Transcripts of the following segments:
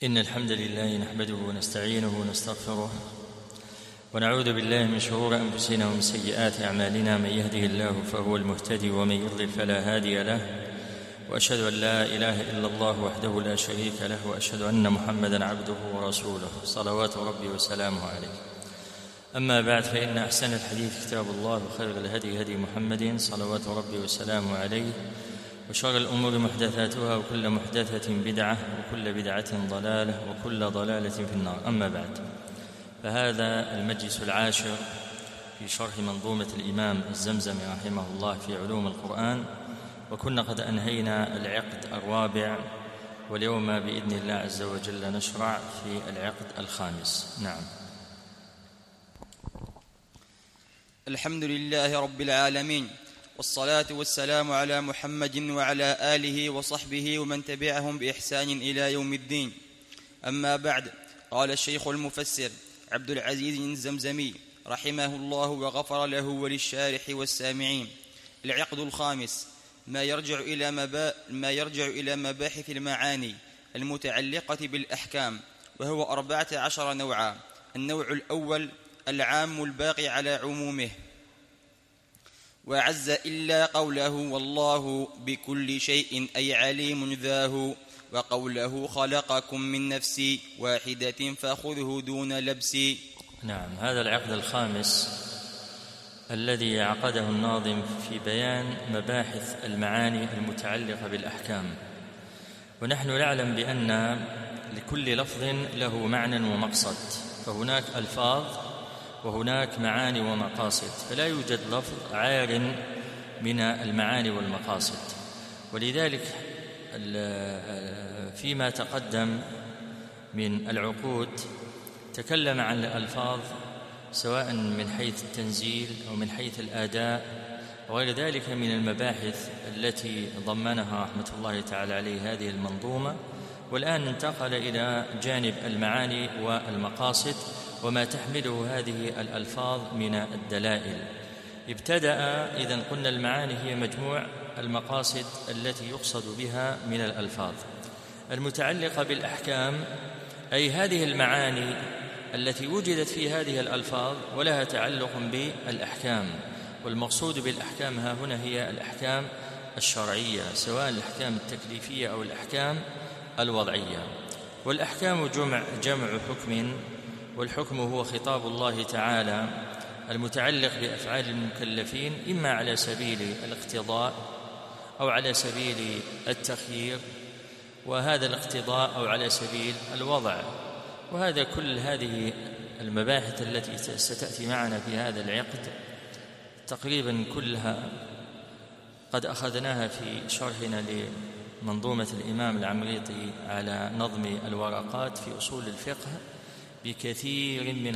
إن الحمد لله نحمده ونستعينه ونستغفره ونعوذ بالله من شرور أنفسنا ومن سيئات أعمالنا. من يهده الله فهو المهتدي ومن يضلل فلا هادي له، وأشهد أن لا إله إلا الله وحده لا شريك له، وأشهد أن محمدًا عبده ورسوله صلوات ربي وسلامه عليه. أما بعد، فإن أحسن الحديث كتاب الله، وخير الهدي هدي محمد صلوات ربي وسلامه عليه، وشر الأمور محدثاتها، وكل محدثة بدعة، وكل بدعة ضلالة، وكل ضلالة في النار. أما بعد، فهذا المجلس العاشر في شرح منظومة الإمام الزمزمي رحمه الله في علوم القرآن، وكنا قد أنهينا العقد الرابع، واليوم بإذن الله عز وجل نشرع في العقد الخامس. نعم. الحمد لله رب العالمين، والصلاة والسلام على محمد وعلى آله وصحبه ومن تبعهم بإحسان إلى يوم الدين. أما بعد، قال الشيخ المفسر عبد العزيز الزمزمي رحمه الله وغفر له وللشارح والسامعين: العقد الخامس ما يرجع إلى مباحث المعاني المتعلقة بالأحكام، وهو 14 نوعا. النوع الأول العام الباقي على عمومه، وعز إلا قوله والله بكل شيء أي عليم ذاه، وقوله خلقكم من نفس واحدة فخذه دون لبس. نعم، هذا العقد الخامس الذي عقده الناظم في بيان مباحث المعاني المتعلقة بالأحكام. ونحن نعلم بأن لكل لفظ له معنى ومقصد، فهناك ألفاظ وهناك معاني ومقاصد، فلا يوجد لفظ عار من المعاني والمقاصد. ولذلك فيما تقدم من العقود تكلم عن الألفاظ سواء من حيث التنزيل أو من حيث الآداء وغير ذلك من المباحث التي ضمنها رحمة الله تعالى عليه هذه المنظومة. والآن انتقل إلى جانب المعاني والمقاصد وما تحمله هذه الألفاظ من الدلائل. ابتدأ إذن قلنا المعاني هي مجموع المقاصد التي يقصد بها من الألفاظ المتعلقة بالأحكام، أي هذه المعاني التي وجدت في هذه الألفاظ ولها تعلق بالأحكام. والمقصود بالأحكام ها هنا هي الأحكام الشرعية، سواء الأحكام التكليفية أو الأحكام الوضعية. والأحكام جمع حكم، والحكم هو خطاب الله تعالى المتعلق بأفعال المكلفين، إما على سبيل الاقتضاء أو على سبيل التخيير، وهذا الاقتضاء أو على سبيل الوضع. وهذا كل هذه المباحث التي ستأتي معنا في هذا العقد تقريبا كلها قد أخذناها في شرحنا لمنظومة الإمام العمريطي على نظم الورقات في أصول الفقه بكثير من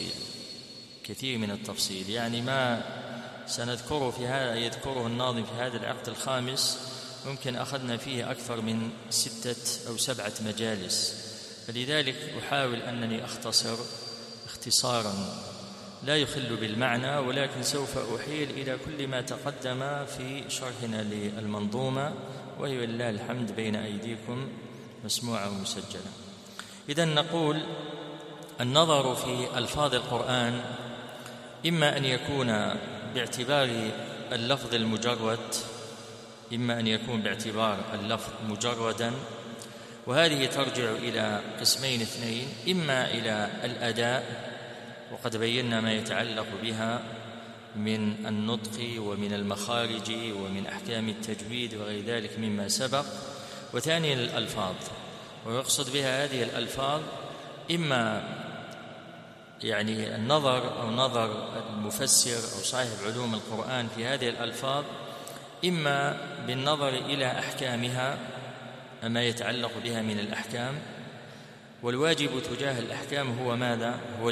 التفصيل، يعني ما سنذكره في هذا يذكره الناظم في هذا العقد الخامس ممكن أخذنا فيه أكثر من 6 أو 7 مجالس. فلذلك أحاول أنني أختصر اختصارا لا يخل بالمعنى، ولكن سوف أحيل إلى كل ما تقدم في شرحنا للمنظومة، وهي لله الحمد بين أيديكم مسموعة ومسجلة. إذن نقول النظر في ألفاظ القرآن إما أن يكون باعتبار اللفظ المجرد، إما أن يكون باعتبار اللفظ مجردا، وهذه ترجع إلى قسمين اثنين: إما إلى الأداء، وقد بينا ما يتعلق بها من النطق ومن المخارج ومن أحكام التجويد وغير ذلك مما سبق، وثانيا الألفاظ. ويقصد بها هذه الألفاظ إما يعني النظر أو نظر المفسر أو صاحب علوم القرآن في هذه الألفاظ، إما بالنظر إلى أحكامها ما يتعلق بها من الأحكام. والواجب تجاه الأحكام هو ماذا؟ هو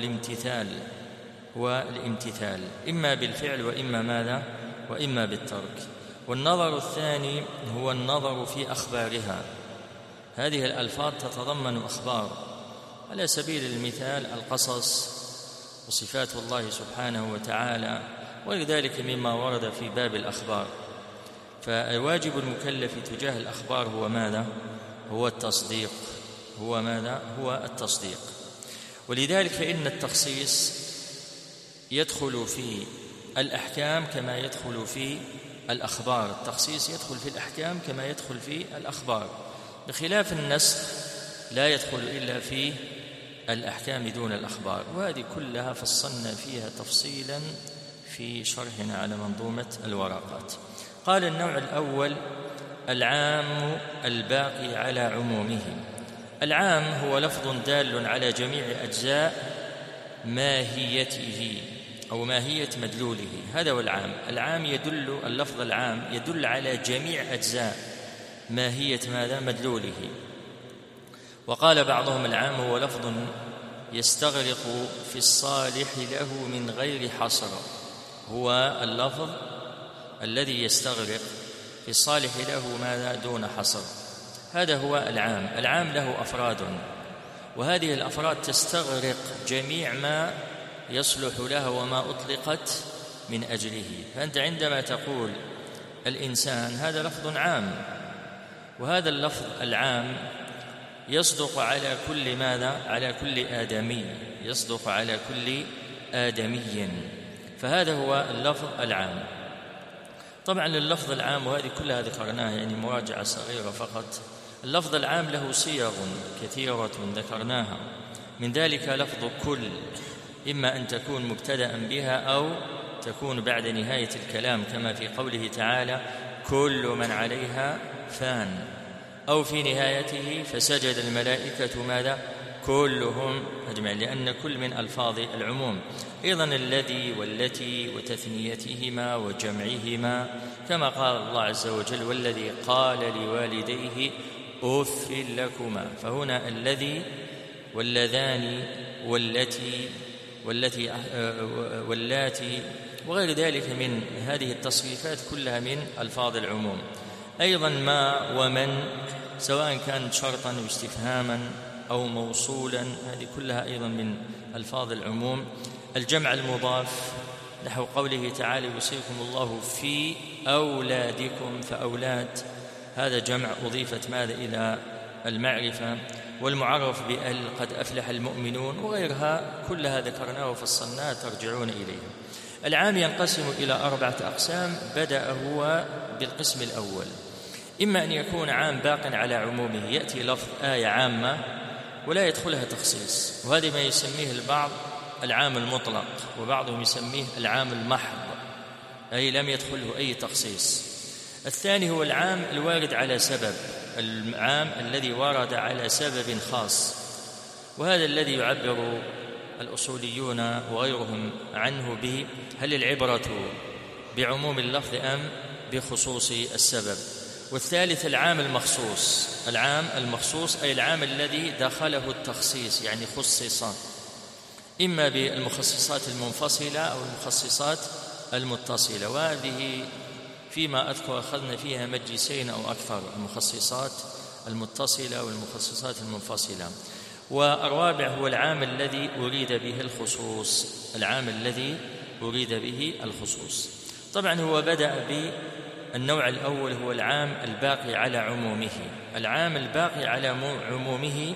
الامتثال، إما بالفعل وإما ماذا؟ وإما بالترك. والنظر الثاني هو النظر في أخبارها. هذه الألفاظ تتضمن أخبار، على سبيل المثال القصص وصفات الله سبحانه وتعالى ولذلك مما ورد في باب الأخبار. فواجب المكلف تجاه الأخبار هو ماذا؟ هو التصديق، هو ماذا؟ هو التصديق. ولذلك فإن التخصيص يدخل في الأحكام كما يدخل في الأخبار. التخصيص يدخل في الأحكام كما يدخل في الأخبار، بخلاف النسخ لا يدخل إلا في الأحكام دون الأخبار. وهذه كلها فصلنا فيها تفصيلا في شرحنا على منظومة الورقات. قال النوع الأول العام الباقي على عمومه. العام هو لفظ دال على جميع أجزاء ماهيته أو ماهية مدلوله، هذا هو العام. العام يدل، اللفظ العام يدل على جميع أجزاء ماهية ماذا؟ مدلوله. وقال بعضهم العام هو لفظ يستغرق في الصالح له من غير حصر، هو اللفظ الذي يستغرق في الصالح له ماذا؟ دون حصر، هذا هو العام. العام له أفراد، وهذه الأفراد تستغرق جميع ما يصلح لها وما أطلقت من أجله. فأنت عندما تقول الإنسان هذا لفظ عام، وهذا اللفظ العام يصدق على كل ماذا؟ على كل آدمي، يصدق على كل آدمي، فهذا هو اللفظ العام. طبعا اللفظ العام وهذه كلها ذكرناها يعني مراجعة صغيرة فقط. اللفظ العام له صيغ كثيرة ذكرناها، من ذلك لفظ كل، إما أن تكون مبتدأ بها أو تكون بعد نهاية الكلام، كما في قوله تعالى كل من عليها فان، أو في نهايته فسجد الملائكة ماذا؟ كلهم أجمعين، لأن كل من ألفاظ العموم. أيضا الذي والتي وتثنيتهما وجمعهما، كما قال الله عز وجل والذي قال لوالديه أف لكما، فهنا الذي واللذان واللاتي وغير ذلك من هذه التصريفات كلها من ألفاظ العموم. أيضا ما ومن، سواء كانت شرطا واستفهاما أو موصولا، هذه كلها أيضا من ألفاظ العموم. الجمع المضاف نحو قوله تعالى يوصيكم الله في أولادكم، فأولاد هذا جمع أضيفت ماذا؟ إلى المعرفة. والمعرف بأل قد أفلح المؤمنون، وغيرها كلها ذكرناها وفصلناها ترجعون إليها. العام ينقسم إلى 4 أقسام، بدأ هو بالقسم الأول. إما أن يكون عام باق على عمومه، يأتي لفظ آية عامة ولا يدخلها تخصيص، وهذا ما يسميه البعض العام المطلق، وبعضهم يسميه العام المحض، أي لم يدخله أي تخصيص. الثاني هو العام الوارد على سبب، العام الذي ورد على سبب خاص، وهذا الذي يعبر الأصوليون وغيرهم عنه به هل العبرة بعموم اللفظ أم بخصوص السبب. والثالث العام المخصوص، العام المخصوص أي العام الذي دخله التخصيص، يعني خصص إما بالمخصصات المنفصلة أو المخصصات المتصلة، وهذه فيما أذكر أخذنا فيها مجلسين أو أكثر، المخصصات المتصلة والمخصصات المنفصلة. والرابع هو العام الذي أريد به الخصوص، العام الذي أريد به الخصوص. طبعا هو بدأ بالنوع الأول هو العام الباقي على عمومه. العام الباقي على عمومه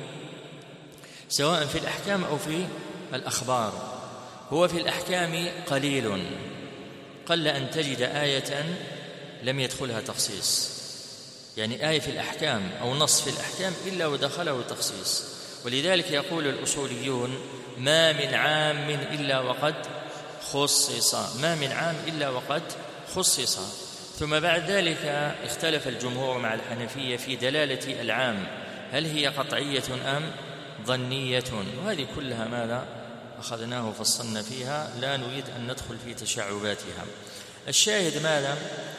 سواء في الأحكام أو في الأخبار. هو في الأحكام قليل، قل أن تجد آية لم يدخلها تخصيص، يعني آية في الأحكام أو نص في الأحكام إلا ودخله تخصيص. ولذلك يقول الأصوليون ما من عام إلا وقد خصص، ما من عام إلا وقد خصص. ثم بعد ذلك اختلف الجمهور مع الحنفية في دلالة العام، هل هي قطعية أم ظنية، وهذه كلها ماذا أخذناه وفصلنا فيها، لا نريد أن ندخل في تشعباتها. الشاهد ماذا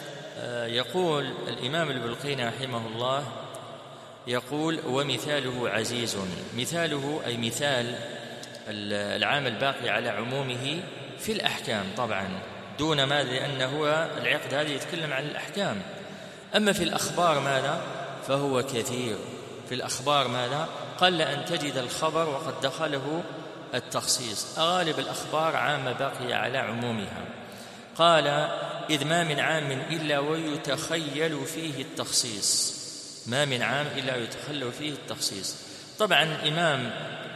يقول الإمام البلقيني رحمه الله، يقول ومثاله عزيز. مثاله أي مثال العام الباقي على عمومه في الأحكام طبعا دون ماذا، لأنه العقد هذا يتكلم عن الأحكام. أما في الأخبار ماذا فهو كثير، في الأخبار ماذا قل أن تجد الخبر وقد دخله التخصيص. أغالب الأخبار عامة باقية على عمومها. قال إذ ما من عام إلا ويتخيل فيه التخصيص، ما من عام إلا يتخيل فيه التخصيص. طبعا الإمام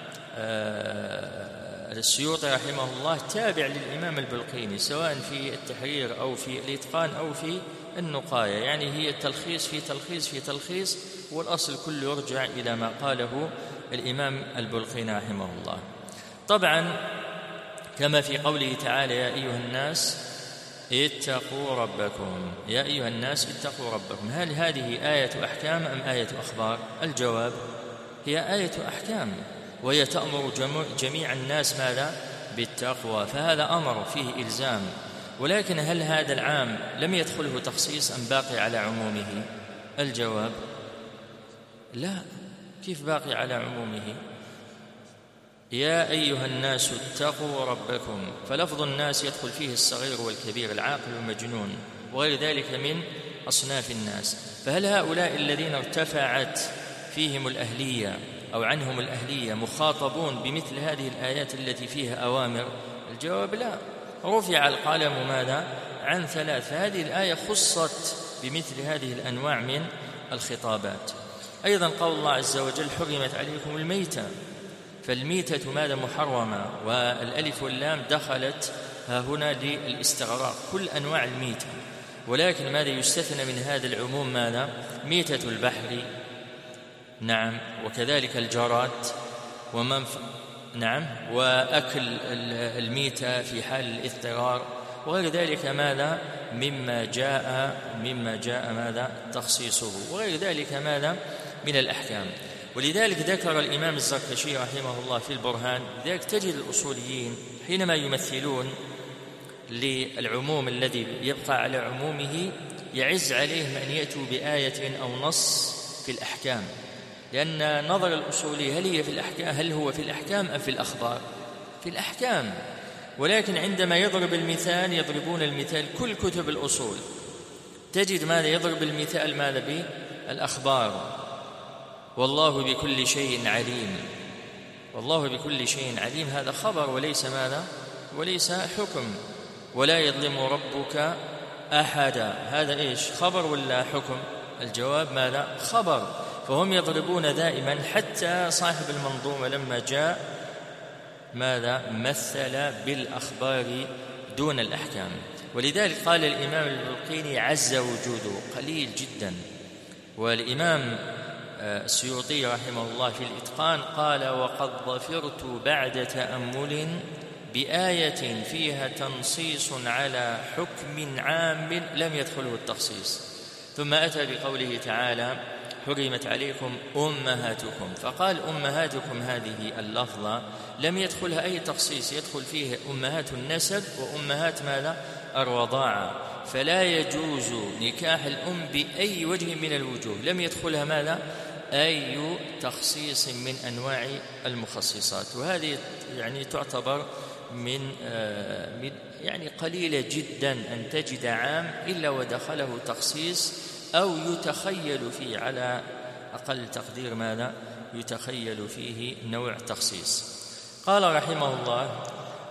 السيوطي رحمه الله تابع للإمام البلقيني سواء في التحرير أو في الإتقان أو في النقاية، يعني هي تلخيص في تلخيص في تلخيص، والأصل كله يرجع إلى ما قاله الإمام البلقيني رحمه الله. طبعا كما في قوله تعالى: يا أيها الناس اتقوا ربكم، يا أيها الناس اتقوا ربكم، هل هذه آية أحكام أم آية أخبار؟ الجواب: هي آية أحكام، وهي تأمر جميع الناس ماذا؟ بالتقوى، فهذا أمر فيه إلزام. ولكن هل هذا العام لم يدخله تخصيص أم باقي على عمومه؟ الجواب: لا، كيف باقي على عمومه؟ يا أيها الناس اتقوا ربكم، فلفظ الناس يدخل فيه الصغير والكبير، العاقل والمجنون، وغير ذلك من أصناف الناس. فهل هؤلاء الذين ارتفعت فيهم الأهلية أو عنهم الأهلية مخاطبون بمثل هذه الآيات التي فيها أوامر؟ الجواب: لا، رفع القلم ماذا؟ عن 3. فهذه الآية خصت بمثل هذه الأنواع من الخطابات. أيضا قول الله عز وجل: حرمت عليكم الميتة، فالميتة ماذا؟ محرمة، والألف واللام دخلت هنا للاستغراق كل أنواع الميتة، ولكن ماذا يستثنى من هذا العموم؟ ماذا؟ ميتة البحر، نعم، وكذلك الجراد، نعم، وأكل الميتة في حال الاضطرار، وغير ذلك ماذا؟ مما جاء ماذا؟ تخصيصه، وغير ذلك ماذا؟ من الأحكام. ولذلك ذكر الإمام الزركشي رحمه الله في البرهان، لذلك تجد الأصوليين حينما يمثلون للعموم الذي يبقى على عمومه يعز عليهم أن يأتوا بآية أو نص في الأحكام، لأن نظر الأصولي هل هو في الأحكام أم في الأخبار؟ في الأحكام. ولكن عندما يضرب المثال يضربون المثال، كل كتب الأصول تجد ماذا؟ يضرب المثال ماذا؟ بالأخبار. والله بكل شيء عليم، والله بكل شيء عليم، هذا خبر وليس ماذا؟ وليس حكم. ولا يظلم ربك أحدا، هذا إيش؟ خبر ولا حكم؟ الجواب: ماذا؟ خبر. فهم يضربون دائما، حتى صاحب المنظومة لما جاء ماذا؟ مثل بالأخبار دون الأحكام. ولذلك قال الإمام البلقيني: عز وجوده قليل جدا. والإمام السيوطي رحمه الله في الإتقان قال: وقد ظفرت بعد تأمل بآية فيها تنصيص على حكم عام لم يدخله التخصيص. ثم أتى بقوله تعالى: حرمت عليكم أمهاتكم، فقال: أمهاتكم هذه اللفظة لم يدخلها أي تخصيص، يدخل فيه أمهات النسب وأمهات ماذا؟ الرضاعة، فلا يجوز نكاح الأم بأي وجه من الوجوه، لم يدخلها ماذا؟ أي تخصيص من أنواع المخصصات. وهذه يعني تعتبر من يعني قليلة جدا أن تجد عام إلا ودخله تخصيص أو يتخيل فيه، على أقل تقدير ماذا؟ يتخيل فيه نوع تخصيص. قال رحمه الله: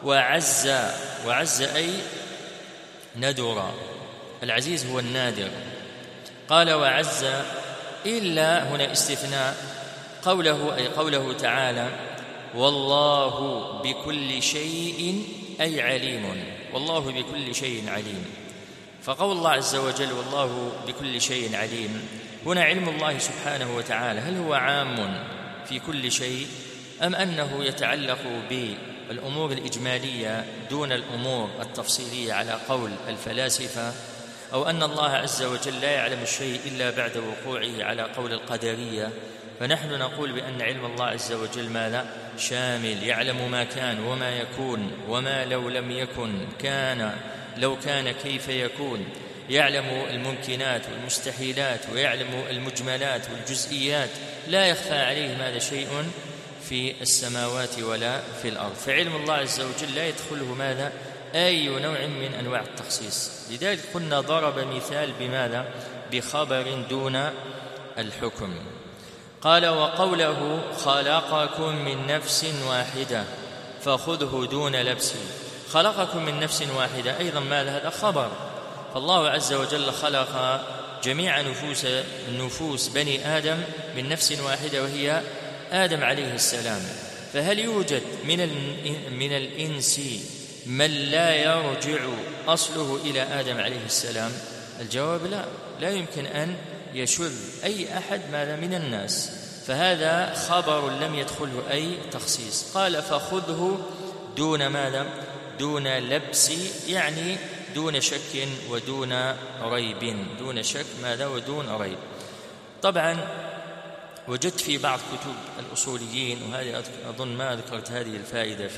وعز أي ندر، العزيز هو النادر. قال: وعز إلا هنا استثناء، قوله أي قوله تعالى: والله بكل شيء أي عليم، والله بكل شيء عليم. فقول الله عز وجل: والله بكل شيء عليم، هنا علم الله سبحانه وتعالى هل هو عام في كل شيء، أم أنه يتعلق بالأمور الإجمالية دون الأمور التفصيلية على قول الفلاسفة، أو أن الله عز وجل لا يعلم الشيء إلا بعد وقوعه على قول القدرية؟ فنحن نقول بأن علم الله عز وجل ماذا؟ شامل، يعلم ما كان وما يكون وما لو لم يكن، كان لو كان كيف يكون، يعلم الممكنات والمستحيلات، ويعلم المجملات والجزئيات، لا يخفى عليه ماذا؟ شيء في السماوات ولا في الأرض. فعلم الله عز وجل لا يدخله ماذا؟ أي نوع من أنواع التخصيص. لذلك قلنا ضرب مثال بماذا؟ بخبر دون الحكم. قال: وقوله: خلقكم من نفس واحدة فخذه دون لبس، خلقكم من نفس واحدة أيضا ماذا؟ هذا خبر. فالله عز وجل خلق جميع نفوس بني آدم من نفس واحدة وهي آدم عليه السلام، فهل يوجد من الإنس من لا يرجع أصله إلى آدم عليه السلام؟ الجواب لا يمكن أن يشذ أي أحد ماذا من الناس، فهذا خبر لم يدخله أي تخصيص. قال فخذه دون ماذا؟ دون لبس، يعني دون شك ودون ريب، دون شك ماذا ودون ريب. طبعا وجدت في بعض كتب الأصوليين، وهذه أظن ما ذكرت هذه الفائدة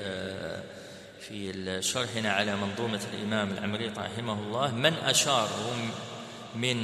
في شرحنا على منظومة الإمام العمريط رحمه الله، من أشار من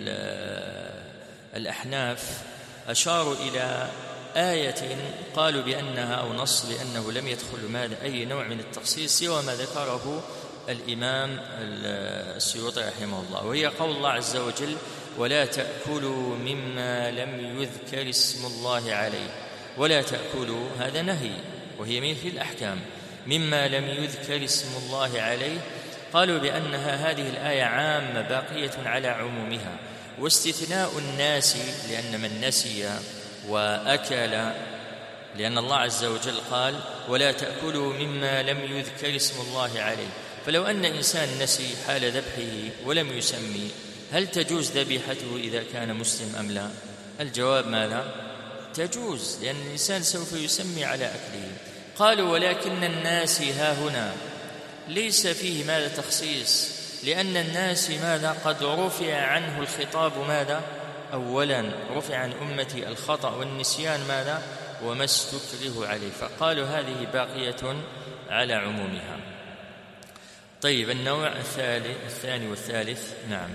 الأحناف أشاروا إلى آية قالوا بأنها أو نص بأنه لم يدخل ماذا أي نوع من التخصيص سوى ما ذكره الإمام السيوطي رحمه الله، وهي قول الله عز وجل ولا تأكلوا مما لم يذكر اسم الله عليه. ولا تأكلوا هذا نهي، وهي من في الأحكام، مما لم يذكر اسم الله عليه. قالوا بأنها هذه الآية عامة باقية على عمومها، واستثناء الناس لأن من نسي وأكل، لأن الله عز وجل قال ولا تأكلوا مما لم يذكر اسم الله عليه، فلو أن إنسان نسي حال ذبحه ولم يسمي، هل تجوز ذبيحته إذا كان مسلم أم لا؟ الجواب ماذا؟ تجوز، لأن الإنسان سوف يسمي على أكله. قالوا ولكن الناس ها هنا ليس فيه ماذا تخصيص، لأن الناس ماذا قد رفع عنه الخطاب ماذا؟ أولا رفع عن أمتي الخطأ والنسيان ماذا؟ وما استكره عليه، فقالوا هذه باقية على عمومها. طيب النوع الثاني والثالث. نعم.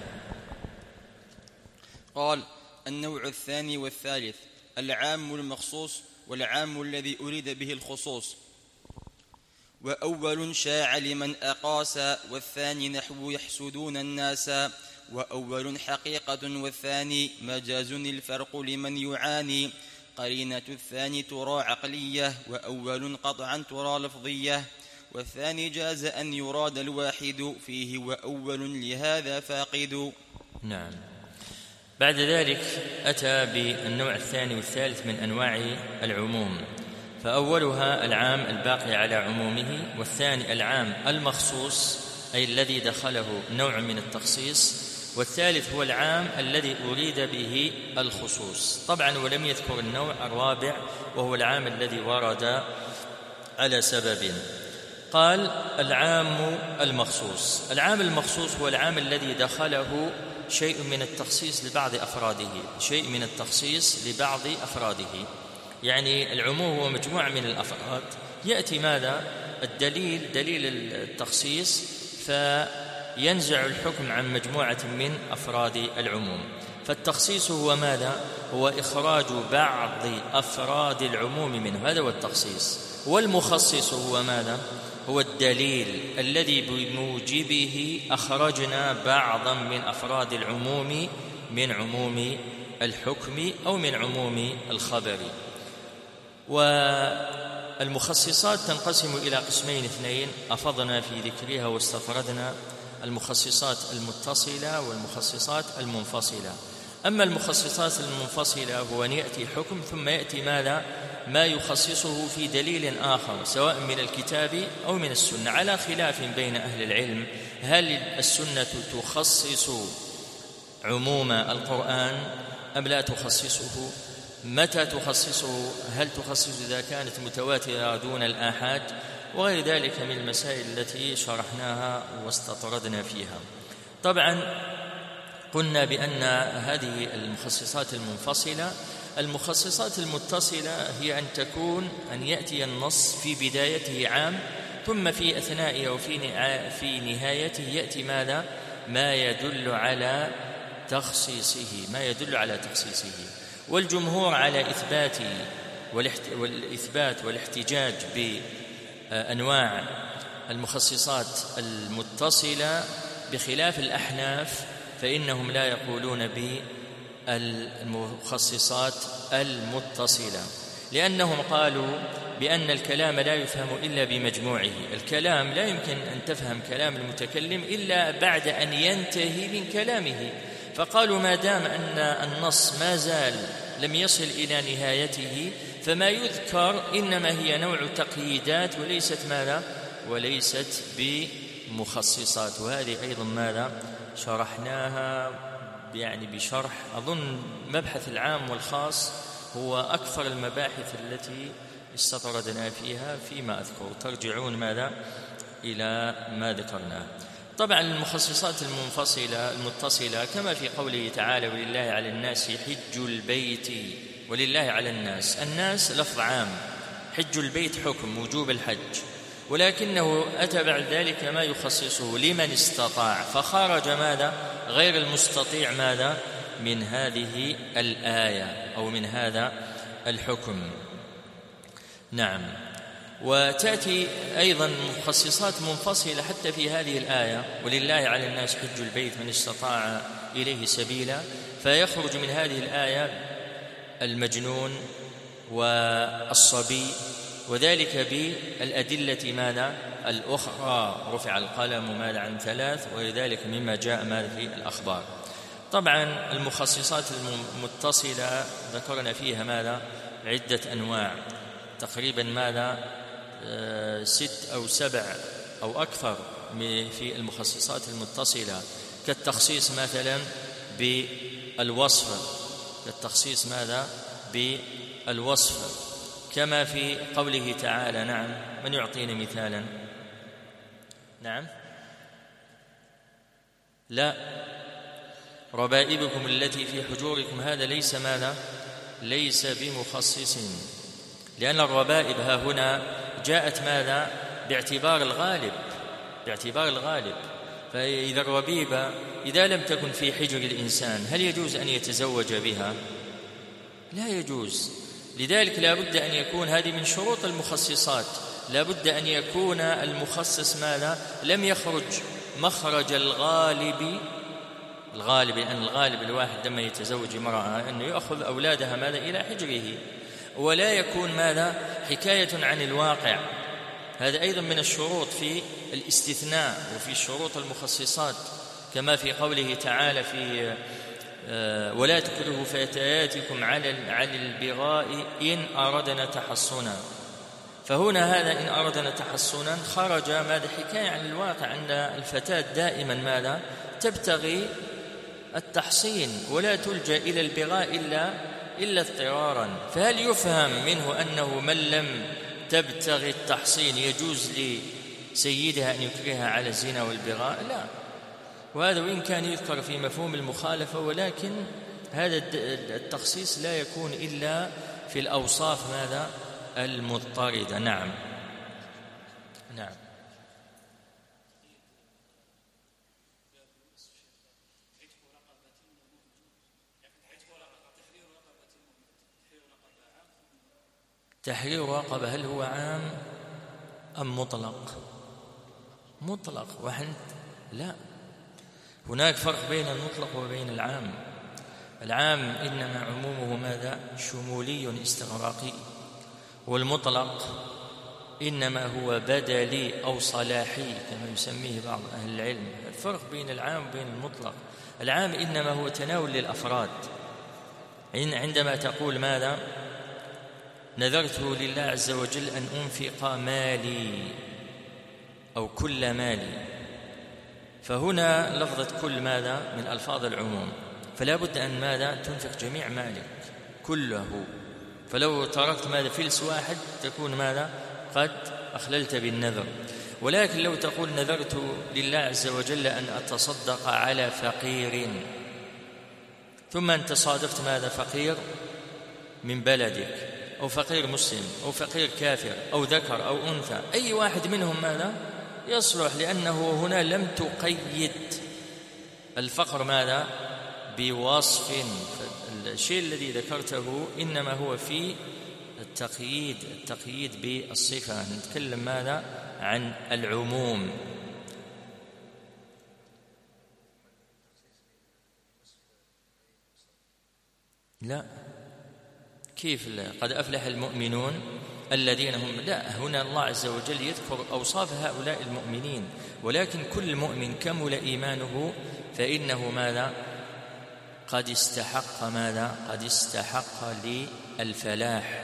قال النوع الثاني والثالث العام المخصوص والعام الذي أريد به الخصوص. وأول شاع لمن أقاس، والثاني نحو يحسدون الناس. وأول حقيقة والثاني مجاز الفرق لمن يعاني. قرينة الثاني ترى عقلية، وأول قطعا ترى لفظية. والثاني جاز أن يراد الواحد فيه، وأول لهذا فاقد. نعم. بعد ذلك أتى بالنوع الثاني والثالث من أنواع العموم، فأولها العام الباقي على عمومه، والثاني العام المخصوص أي الذي دخله نوع من التخصيص، والثالث هو العام الذي أريد به الخصوص. طبعا ولم يذكر النوع الرابع وهو العام الذي ورد على سبب. قال العام المخصوص. العام المخصوص هو العام الذي دخله شيء من التخصيص لبعض أفراده، شيء من التخصيص لبعض أفراده، يعني العموم هو مجموعة من الأفراد، يأتي ماذا؟ الدليل، دليل التخصيص، فينزع الحكم عن مجموعة من أفراد العموم. فالتخصيص هو ماذا؟ هو إخراج بعض أفراد العموم منه، هذا هو التخصيص. والمخصص هو ماذا؟ هو الدليل الذي بموجبه أخرجنا بعضا من أفراد العموم من عموم الحكم أو من عموم الخبر. والمخصصات تنقسم إلى قسمين اثنين أفضنا في ذكرها واستطردنا: المخصصات المتصلة والمخصصات المنفصلة. أما المخصصات المنفصلة هو أن يأتي حكم ثم يأتي ماذا؟ ما يخصصه في دليل آخر سواء من الكتاب أو من السنة، على خلاف بين أهل العلم هل السنة تخصص عموم القرآن أم لا تخصصه؟ متى تخصصه؟ هل تخصص إذا كانت متواترة دون الآحاد؟ وغير ذلك من المسائل التي شرحناها واستطردنا فيها. طبعا قلنا بأن هذه المخصصات المنفصلة. المخصصات المتصلة هي أن تكون أن يأتي النص في بدايته عام، ثم في أثنائه وفي نهايته يأتي ماذا؟ ما يدل على تخصيصه، ما يدل على تخصيصه. والجمهور على والإثبات والاحتجاج بأنواع المخصصات المتصلة، بخلاف الأحناف فإنهم لا يقولون بالمخصصات المتصلة، لأنهم قالوا بأن الكلام لا يفهم إلا بمجموعه. الكلام لا يمكن أن تفهم كلام المتكلم إلا بعد أن ينتهي من كلامه، فقالوا ما دام أن النص ما زال لم يصل إلى نهايته، فما يذكر إنما هي نوع تقييدات وليست ماذا؟ وليست بمخصصات. وهذه أيضا ماذا؟ شرحناها يعني بشرح، أظن مبحث العام والخاص هو أكثر المباحث التي استطردنا فيها فيما أذكر، ترجعون ماذا؟ إلى ما ذكرناه. طبعا المخصصات المتصلة كما في قوله تعالى: ولله على الناس حج البيت. ولله على الناس لفظ عام، حج البيت حكم وجوب الحج، ولكنه أتى بعد ذلك ما يخصصه لمن استطاع، فخرج ماذا؟ غير المستطيع ماذا؟ من هذه الآية أو من هذا الحكم. نعم. وتأتي أيضا مخصصات منفصلة حتى في هذه الآية: ولله على الناس حج البيت من استطاع إليه سبيلا، فيخرج من هذه الآية المجنون والصبي، وذلك بالأدلة ماذا؟ الأخرى، رفع القلم ماذا عن 3، ولذلك مما جاء ماذا في الأخبار. طبعا المخصصات المتصلة ذكرنا فيها ماذا؟ عدة أنواع، تقريبا ماذا 6 أو 7 أو أكثر في المخصصات المتصلة، كالتخصيص مثلا بالوصف، كالتخصيص ماذا؟ بالوصف، كما في قوله تعالى. نعم، من يعطيني مثالا؟ نعم، لا، ربائبكم التي في حجوركم، هذا ليس ماذا؟ ليس بمخصص، لأن الربائب ها هنا جاءت ماذا؟ باعتبار الغالب. فإذا الربيبة إذا لم تكن في حجر الإنسان هل يجوز أن يتزوج بها؟ لا يجوز. لذلك لا بد أن يكون، هذه من شروط المخصصات، لا بد أن يكون المخصص ماذا؟ لم يخرج مخرج الغالب، لأن الغالب الواحد لما يتزوج امرأة أنه يأخذ أولادها ماذا؟ إلى حجره، ولا يكون ماذا؟ حكاية عن الواقع. هذا أيضا من الشروط في الاستثناء وفي شروط المخصصات، كما في قوله تعالى في ولا تكرهوا فتياتكم على البغاء إن أردنا تحصنا. فهنا هذا إن أردنا تحصنا خرج ماذا؟ حكاية عن الواقع، أن الفتاة دائما ماذا؟ تبتغي التحصين ولا تلجأ إلى البغاء إلا اضطرارا. فهل يفهم منه أنه من لم تبتغي التحصين يجوز لسيدها أن يكرهها على الزنا والبغاء؟ لا. وهذا وإن كان يذكر في مفهوم المخالفة، ولكن هذا التخصيص لا يكون إلا في الأوصاف ماذا؟ المضطردة. نعم. تحرير رقبة هل هو عام أم مطلق؟ لا، هناك فرق بين المطلق وبين العام. العام إنما عمومه ماذا؟ شمولي استغراقي، والمطلق إنما هو بدلي أو صلاحي كما يسميه بعض أهل العلم. الفرق بين العام وبين المطلق: العام إنما هو تناول للأفراد، عندما تقول ماذا؟ نذرت لله عز وجل أن أنفق مالي أو كل مالي، فهنا لفظة كل ماذا؟ من ألفاظ العموم، فلا بد أن ماذا؟ تنفق جميع مالك كله. فلو تركت ماذا؟ فلس واحد تكون ماذا؟ قد أخللت بالنذر. ولكن لو تقول نذرت لله عز وجل أن أتصدق على فقير، ثم أنت صادفت ماذا؟ فقير من بلدك، أو فقير مسلم، أو فقير كافر، أو ذكر أو أنثى، أي واحد منهم ماذا؟ يصلح، لأنه هنا لم تقيد الفقر ماذا؟ بوصف. الشيء الذي ذكرته إنما هو في التقييد بالصفة. نتكلم ماذا؟ عن العموم. لا، كيف لا؟ قد أفلح المؤمنون الذين هم، لا، هنا الله عز وجل يذكر أوصاف هؤلاء المؤمنين، ولكن كل مؤمن كمل إيمانه فإنه ماذا؟ قد استحق ماذا؟ قد استحق للفلاح.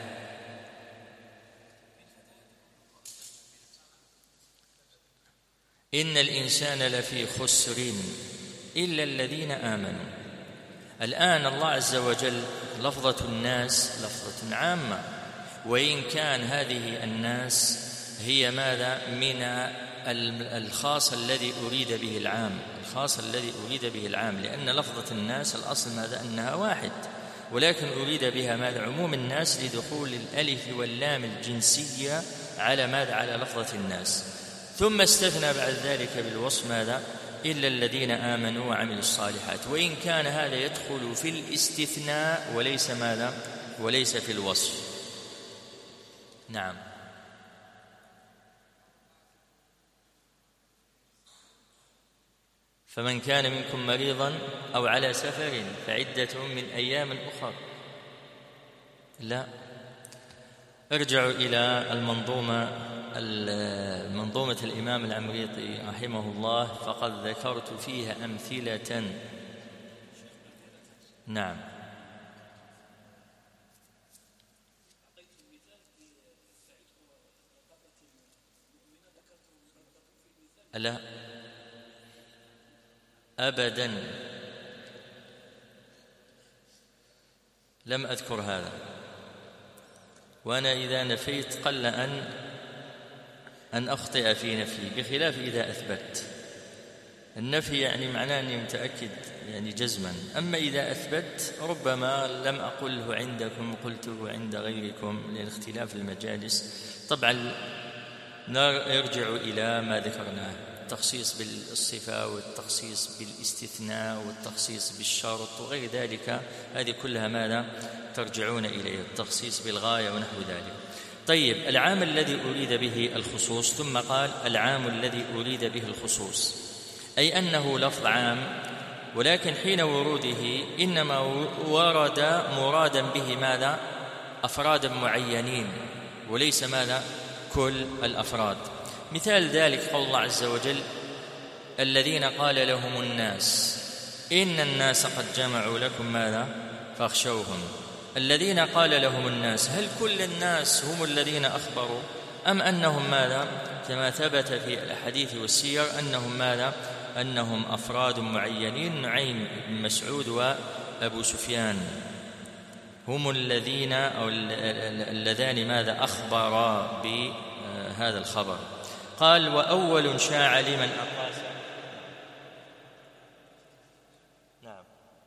إن الإنسان لفي خسر إلا الذين آمنوا. الآن الله عز وجل لفظة الناس لفظة عامة، وإن كان هذه الناس هي ماذا؟ من الخاص الذي أريد به العام، الخاص الذي أريد به العام، لأن لفظة الناس الأصل ماذا؟ أنها واحد، ولكن أريد بها ماذا؟ عموم الناس لدخول الألف واللام الجنسية على ماذا؟ على لفظة الناس. ثم استثنى بعد ذلك بالوصف ماذا؟ إلا الذين آمنوا وعملوا الصالحات، وإن كان هذا يدخل في الاستثناء وليس ماذا؟ وليس في الوصف. نعم. فمن كان منكم مريضا أو على سفر فعدة من أيام أخر. لا، ارجعوا إلى منظومة الإمام العمريطي رحمه الله، فقد ذكرت فيها أمثلة. نعم. لا أبدا، لم أذكر هذا، وأنا إذا نفيت قل أن أخطئ في نفي، بخلاف إذا أثبت. النفي يعني معناه أني متأكد يعني جزما، أما إذا أثبت ربما لم أقله عندكم قلته عند غيركم لاختلاف المجالس. طبعا نرجع إلى ما ذكرناه، التخصيص بالصفة والتخصيص بالاستثناء والتخصيص بالشرط وغير ذلك، هذه كلها ماذا؟ ترجعون إليه، التخصيص بالغاية ونحو ذلك. طيب، العام الذي أريد به الخصوص، ثم قال العام الذي أريد به الخصوص، أي أنه لفظ عام، ولكن حين وروده إنما ورد مرادا به ماذا؟ أفرادا معينين، وليس ماذا؟ كل الأفراد. مثال ذلك قول الله عز وجل الذين قال لهم الناس إن الناس قد جمعوا لكم ماذا؟ فاخشوهم. الذين قال لهم الناس، هل كل الناس هم الذين أخبروا، أم أنهم ماذا؟ كما ثبت في الأحاديث والسير أنهم ماذا؟ أنهم أفراد معينين، نعيم بن مسعود وأبو سفيان هم الذين أو اللذان ماذا؟ أخبرا بهذا الخبر. قال وأول شاع لمن أقاس. نعم.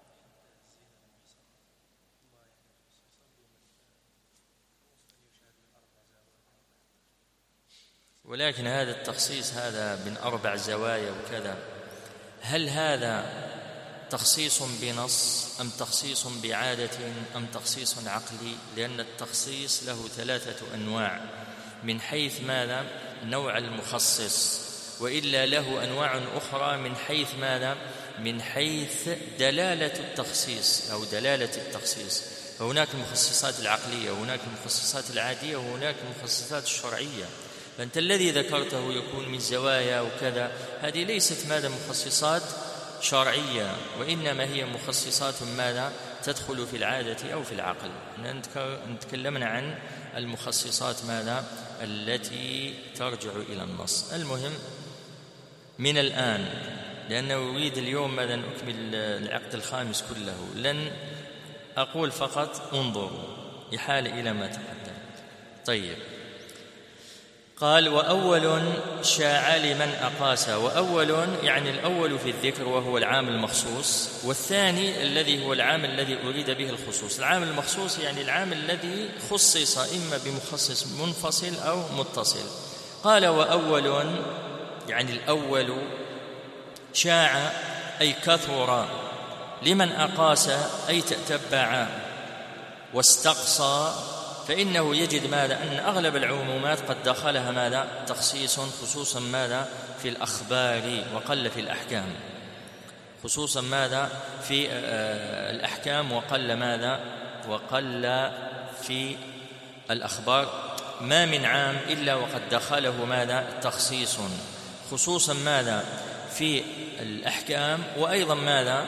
ولكن هذا التخصيص هذا من 4 زوايا وكذا، هل هذا تخصيص بنص أم تخصيص بعادة أم تخصيص عقلي؟ لأن التخصيص له 3 أنواع، من حيث ماذا؟ نوع المخصص، وإلا له أنواع أخرى من حيث ماذا؟ من حيث دلالة التخصيص أو دلالة التخصيص. فهناك المخصصات العقلية وهناك المخصصات العادية وهناك المخصصات الشرعية. فأنت الذي ذكرته يكون من زوايا وكذا، هذه ليست ماذا؟ مخصصات شرعية، وإنما هي مخصصات ماذا؟ تدخل في العادة أو في العقل. نتكلمنا عن المخصصات ماذا؟ التي ترجع إلى النص. المهم من الآن، لأنه أريد اليوم ماذا؟ نكمل العقد الخامس كله، لن أقول فقط انظروا، يحال إلى ما تقدم. طيب، قال وأول شاع لمن أقاس. وأول يعني الأول في الذكر وهو العام المخصوص، والثاني الذي هو العام الذي أريد به الخصوص. العام المخصوص يعني العام الذي خصص إما بمخصص منفصل أو متصل. قال وأول يعني الأول شاع أي كثر، لمن أقاس أي تتبع واستقصى، فإنه يجد ماذا؟ أن أغلب العمومات قد دخلها ماذا؟ تخصيص، خصوصا ماذا؟ في الأخبار وقل في الأحكام، خصوصا ماذا؟ في الأحكام وقل ماذا؟ وقل في الأخبار. ما من عام إلا وقد دخله ماذا؟ تخصيص، خصوصا ماذا؟ في الأحكام، وأيضا ماذا؟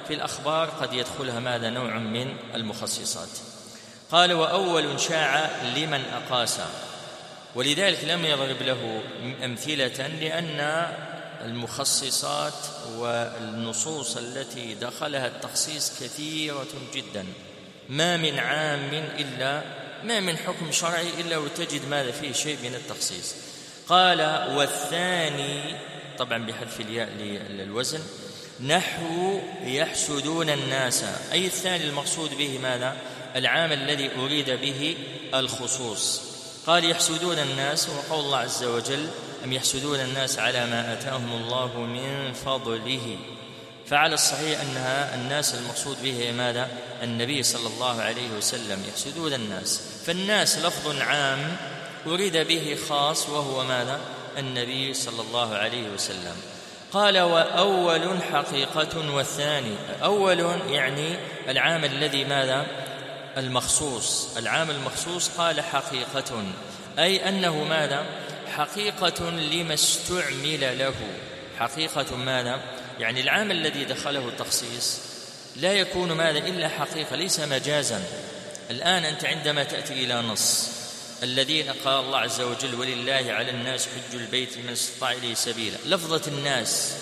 في الأخبار قد يدخلها ماذا نوع من المخصصات. قال وأول شاع لمن أقاس، ولذلك لم يضرب له أمثلة لأن المخصصات والنصوص التي دخلها التخصيص كثيرة جدا، ما من عام إلا ما من حكم شرعي إلا وتجد ماذا فيه شيء من التخصيص. قال والثاني طبعا بحذف الياء للوزن نحو يحسدون الناس، أي الثاني المقصود به ماذا؟ العام الذي أريد به الخصوص. قال يحسدون الناس، وقول الله عز وجل أم يحسدون الناس على ما آتاهم الله من فضله، فعلى الصحيح أنها الناس المقصود به ماذا؟ النبي صلى الله عليه وسلم. يحسدون الناس، فالناس لفظ عام أريد به خاص وهو ماذا؟ النبي صلى الله عليه وسلم. قال وأول حقيقة والثاني، أول يعني العام الذي ماذا؟ المخصوص، العام المخصوص. قال حقيقة أي أنه ماذا؟ حقيقة لما استعمل له. حقيقة ماذا؟ يعني العام الذي دخله التخصيص لا يكون ماذا إلا حقيقة، ليس مجازا. الآن أنت عندما تأتي إلى نص الذين قال الله عز وجل ولله على الناس حج البيت من استطاع إليه سبيلا، لفظة الناس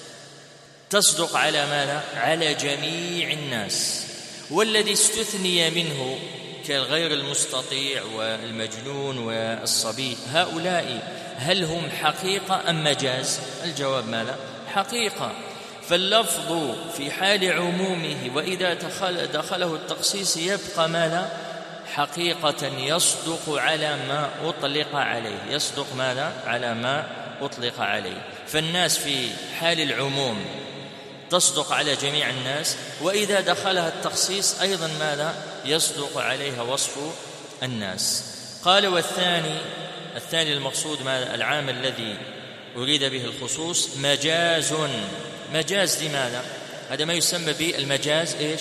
تصدق على ماذا؟ على جميع الناس، والذي استثني منه كالغير المستطيع والمجنون والصبي، هؤلاء هل هم حقيقة أم مجاز؟ الجواب ماذا؟ حقيقة. فاللفظ في حال عمومه وإذا دخله التخصيص يبقى ماذا؟ حقيقة يصدق على ما أطلق عليه، يصدق ماذا؟ على ما أطلق عليه. فالناس في حال العموم تصدق على جميع الناس، وإذا دخلها التخصيص أيضا ماذا؟ يصدق عليها وصف الناس. قال والثاني، الثاني المقصود ماذا؟ العام الذي أريد به الخصوص مجاز. مجاز لماذا؟ هذا ما يسمى بالمجاز إيش؟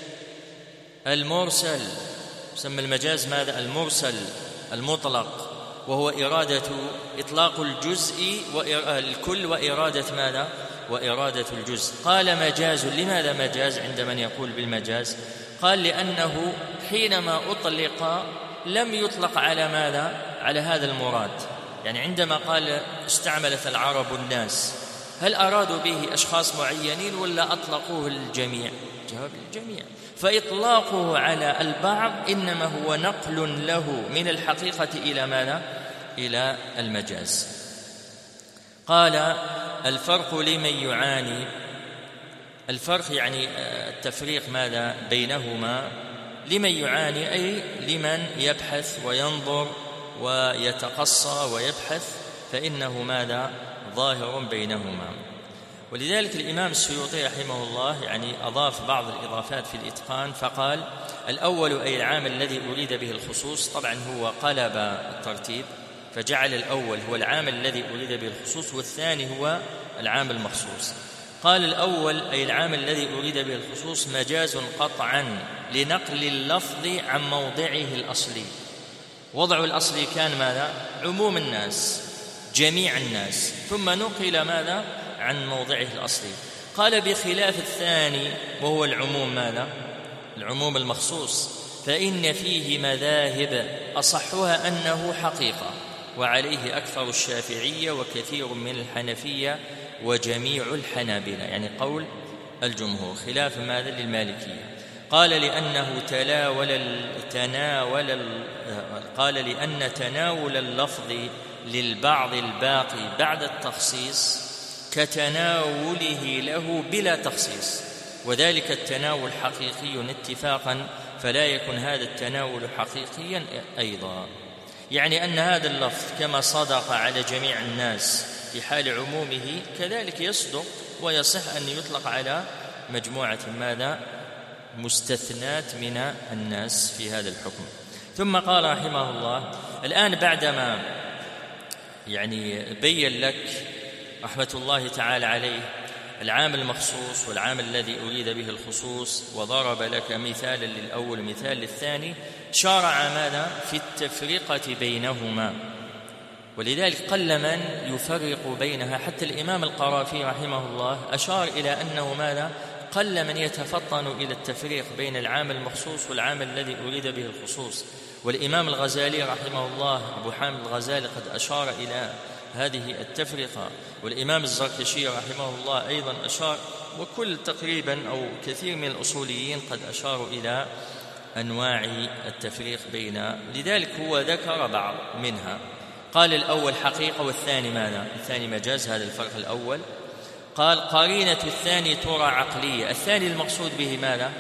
المرسل. يسمى المجاز ماذا؟ المرسل المطلق، وهو إرادة إطلاق الجزء الكل وإرادة ماذا؟ وإرادة الجزء. قال مجاز. لماذا مجاز عند من يقول بالمجاز؟ قال لأنه حينما أطلق لم يطلق على ماذا؟ على هذا المراد. يعني عندما قال استعملت العرب الناس، هل أرادوا به أشخاص معينين ولا أطلقوه للجميع؟ جواب الجميع. فإطلاقه على البعض إنما هو نقل له من الحقيقة إلى ماذا؟ إلى المجاز. قال الفرق لمن يعاني. الفرق يعني التفريق ماذا؟ بينهما. لمن يعاني أي لمن يبحث وينظر ويتقصى ويبحث، فإنه ماذا؟ ظاهر بينهما. ولذلك الإمام السيوطي رحمه الله يعني أضاف بعض الإضافات في الإتقان، فقال الأول أي العام الذي أريد به الخصوص. طبعا هو قلب الترتيب فجعل الأول هو العام الذي أريد به الخصوص، والثاني هو العام المخصوص. قال الأول أي العام الذي أريد به الخصوص مجاز قطعا لنقل اللفظ عن موضعه الأصلي. وضع الأصلي كان ماذا؟ عموم الناس، جميع الناس، ثم نقل ماذا؟ عن موضعه الأصلي. قال بخلاف الثاني وهو العموم ماذا؟ العموم المخصوص، فإن فيه مذاهب أصحها أنه حقيقة، وعليه أكثر الشافعية وكثير من الحنفية وجميع الحنابلة، يعني قول الجمهور، خلاف ماذا؟ للمالكية. قال لأنه قال لأن تناول اللفظ للبعض الباقي بعد التخصيص كتناوله له بلا تخصيص، وذلك التناول حقيقي اتفاقا، فلا يكن هذا التناول حقيقيا أيضا. يعني أن هذا اللفظ كما صدق على جميع الناس في حال عمومه كذلك يصدق ويصح أن يطلق على مجموعة ماذا؟ مستثنات من الناس في هذا الحكم. ثم قال رحمه الله الآن بعدما يعني بين لك رحمة الله تعالى عليه العام المخصوص والعام الذي أريد به الخصوص، وضرب لك مثالا للأول مثال للثاني، شارع ماذا؟ في التفرقة بينهما. ولذلك قل من يفرق بينها، حتى الإمام القرافي رحمه الله أشار إلى أنه ماذا؟ قل من يتفطن إلى التفريق بين العام المخصوص والعام الذي أريد به الخصوص. والإمام الغزالي رحمه الله، أبو حامد الغزالي، قد أشار إلى هذه التفرقة، والإمام الزركشي رحمه الله أيضا أشار، وكل تقريبا أو كثير من الأصوليين قد أشاروا إلى أنواع التفريق بين، لذلك هو ذكر بعض منها. قال الأول حقيقة والثاني ماذا؟ الثاني مجاز، هذا الفرق الأول. قال قرينة الثاني ترى عقلية. الثاني المقصود به ماذا؟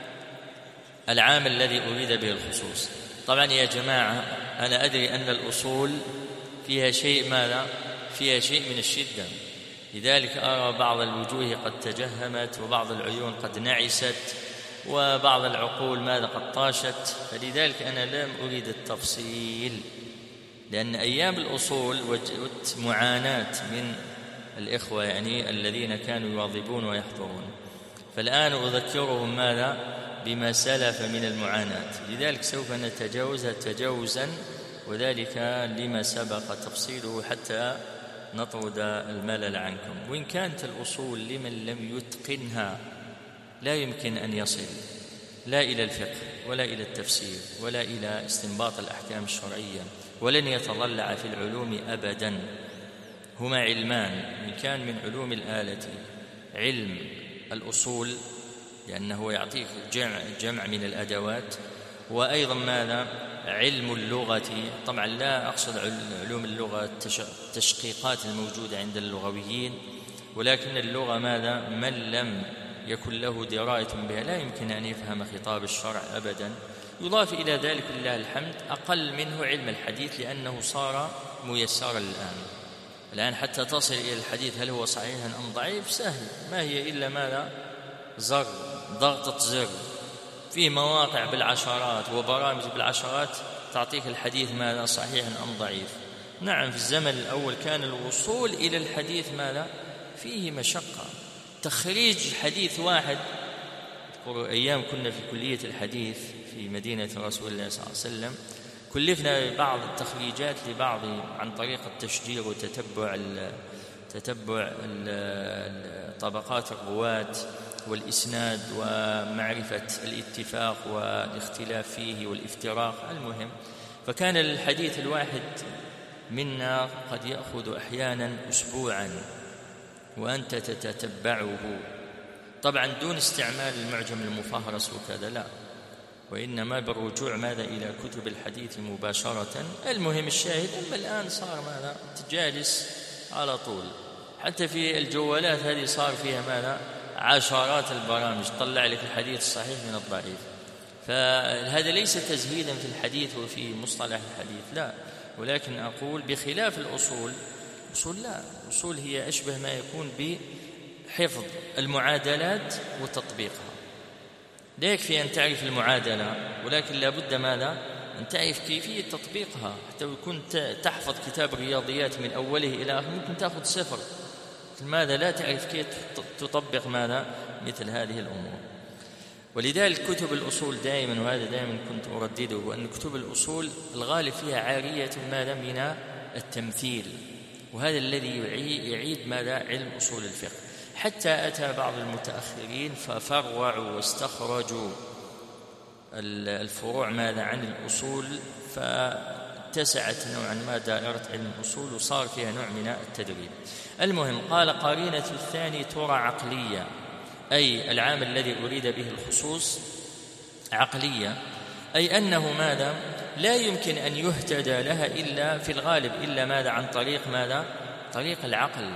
العام الذي أريد به الخصوص. طبعا يا جماعة أنا أدري أن الأصول فيها شيء ماذا؟ فيها شيء من الشدة، لذلك أرى بعض الوجوه قد تجهمت، وبعض العيون قد نعست، وبعض العقول ماذا قد طاشت. فلذلك أنا لم أريد التفصيل، لأن أيام الأصول وجدت معاناة من الإخوة يعني الذين كانوا يواظبون ويحضرون، فالآن أذكرهم ماذا؟ بما سلف من المعاناة. لذلك سوف نتجاوزها تجاوزا، وذلك لما سبق تفصيله حتى نطرد الملل عنكم. وإن كانت الأصول لمن لم يتقنها لا يمكن أن يصل لا إلى الفقه ولا إلى التفسير ولا إلى استنباط الأحكام الشرعية، ولن يتضلع في العلوم أبدا. هما علمان، إن كان من علوم الآلة علم الأصول لأنه يعطيك جمع من الأدوات، وأيضا ماذا؟ علم اللغة. طبعا لا أقصد علوم اللغة التشقيقات الموجودة عند اللغويين، ولكن اللغة ماذا؟ من لم يكن له دراية بها لا يمكن أن يفهم خطاب الشرع أبدا. يضاف إلى ذلك لله الحمد أقل منه علم الحديث، لأنه صار ميسرا الآن حتى تصل إلى الحديث هل هو صحيح أم ضعيف سهل، ما هي إلا ماذا؟ ضغطة زر في مواقع بالعشرات وبرامج بالعشرات تعطيك الحديث ماذا؟ صحيح أم ضعيف. نعم في الزمن الأول كان الوصول إلى الحديث ماذا؟ فيه مشقة. تخريج حديث واحد، أيام كنا في كلية الحديث في مدينة رسول الله صلى الله عليه وسلم، كلفنا بعض التخريجات لبعض عن طريق التشجير وتتبع طبقات الرواة والإسناد ومعرفة الاتفاق والاختلاف فيه والافتراق. المهم، فكان الحديث الواحد منا قد يأخذ أحيانا أسبوعا وأنت تتتبعه، طبعا دون استعمال المعجم المفهرس وكذا لا، وإنما بالرجوع ماذا؟ إلى كتب الحديث مباشرة. المهم الشاهد، أما الآن صار ماذا؟ تجالس على طول، حتى في الجوالات هذه صار فيها ماذا؟ عشرات البرامج تطلع لك الحديث الصحيح من الضعيف. فهذا ليس تزهيدا في الحديث وفي مصطلح الحديث لا، ولكن أقول بخلاف الأصول، أصول لا، الأصول هي أشبه ما يكون بحفظ المعادلات وتطبيقها. لا يكفي أن تعرف المعادلة، ولكن لا بد ماذا؟ أن تعرف كيفية تطبيقها. حتى لو كنت تحفظ كتاب الرياضيات من أوله إلى آخره ممكن تأخذ 0. لماذا لا تعرف كيف تطبق ماذا؟ مثل هذه الأمور. ولذلك كتب الأصول دائما، وهذا دائما كنت أردده، أن كتب الأصول الغالب فيها عارية ماذا؟ من التمثيل، وهذا الذي يعيد ماذا؟ علم أصول الفقه. حتى أتى بعض المتأخرين ففرعوا واستخرجوا الفروع ماذا؟ عن الأصول، فاتسعت نوعا ما دائرة علم الأصول وصار فيها نوع من التدريب. المهم، قال قرينة الثاني ترى عقلية، أي العام الذي أريد به الخصوص عقلية، أي أنه ماذا؟ لا يمكن أن يهتدى لها إلا في الغالب إلا ماذا؟ عن طريق ماذا؟ طريق العقل.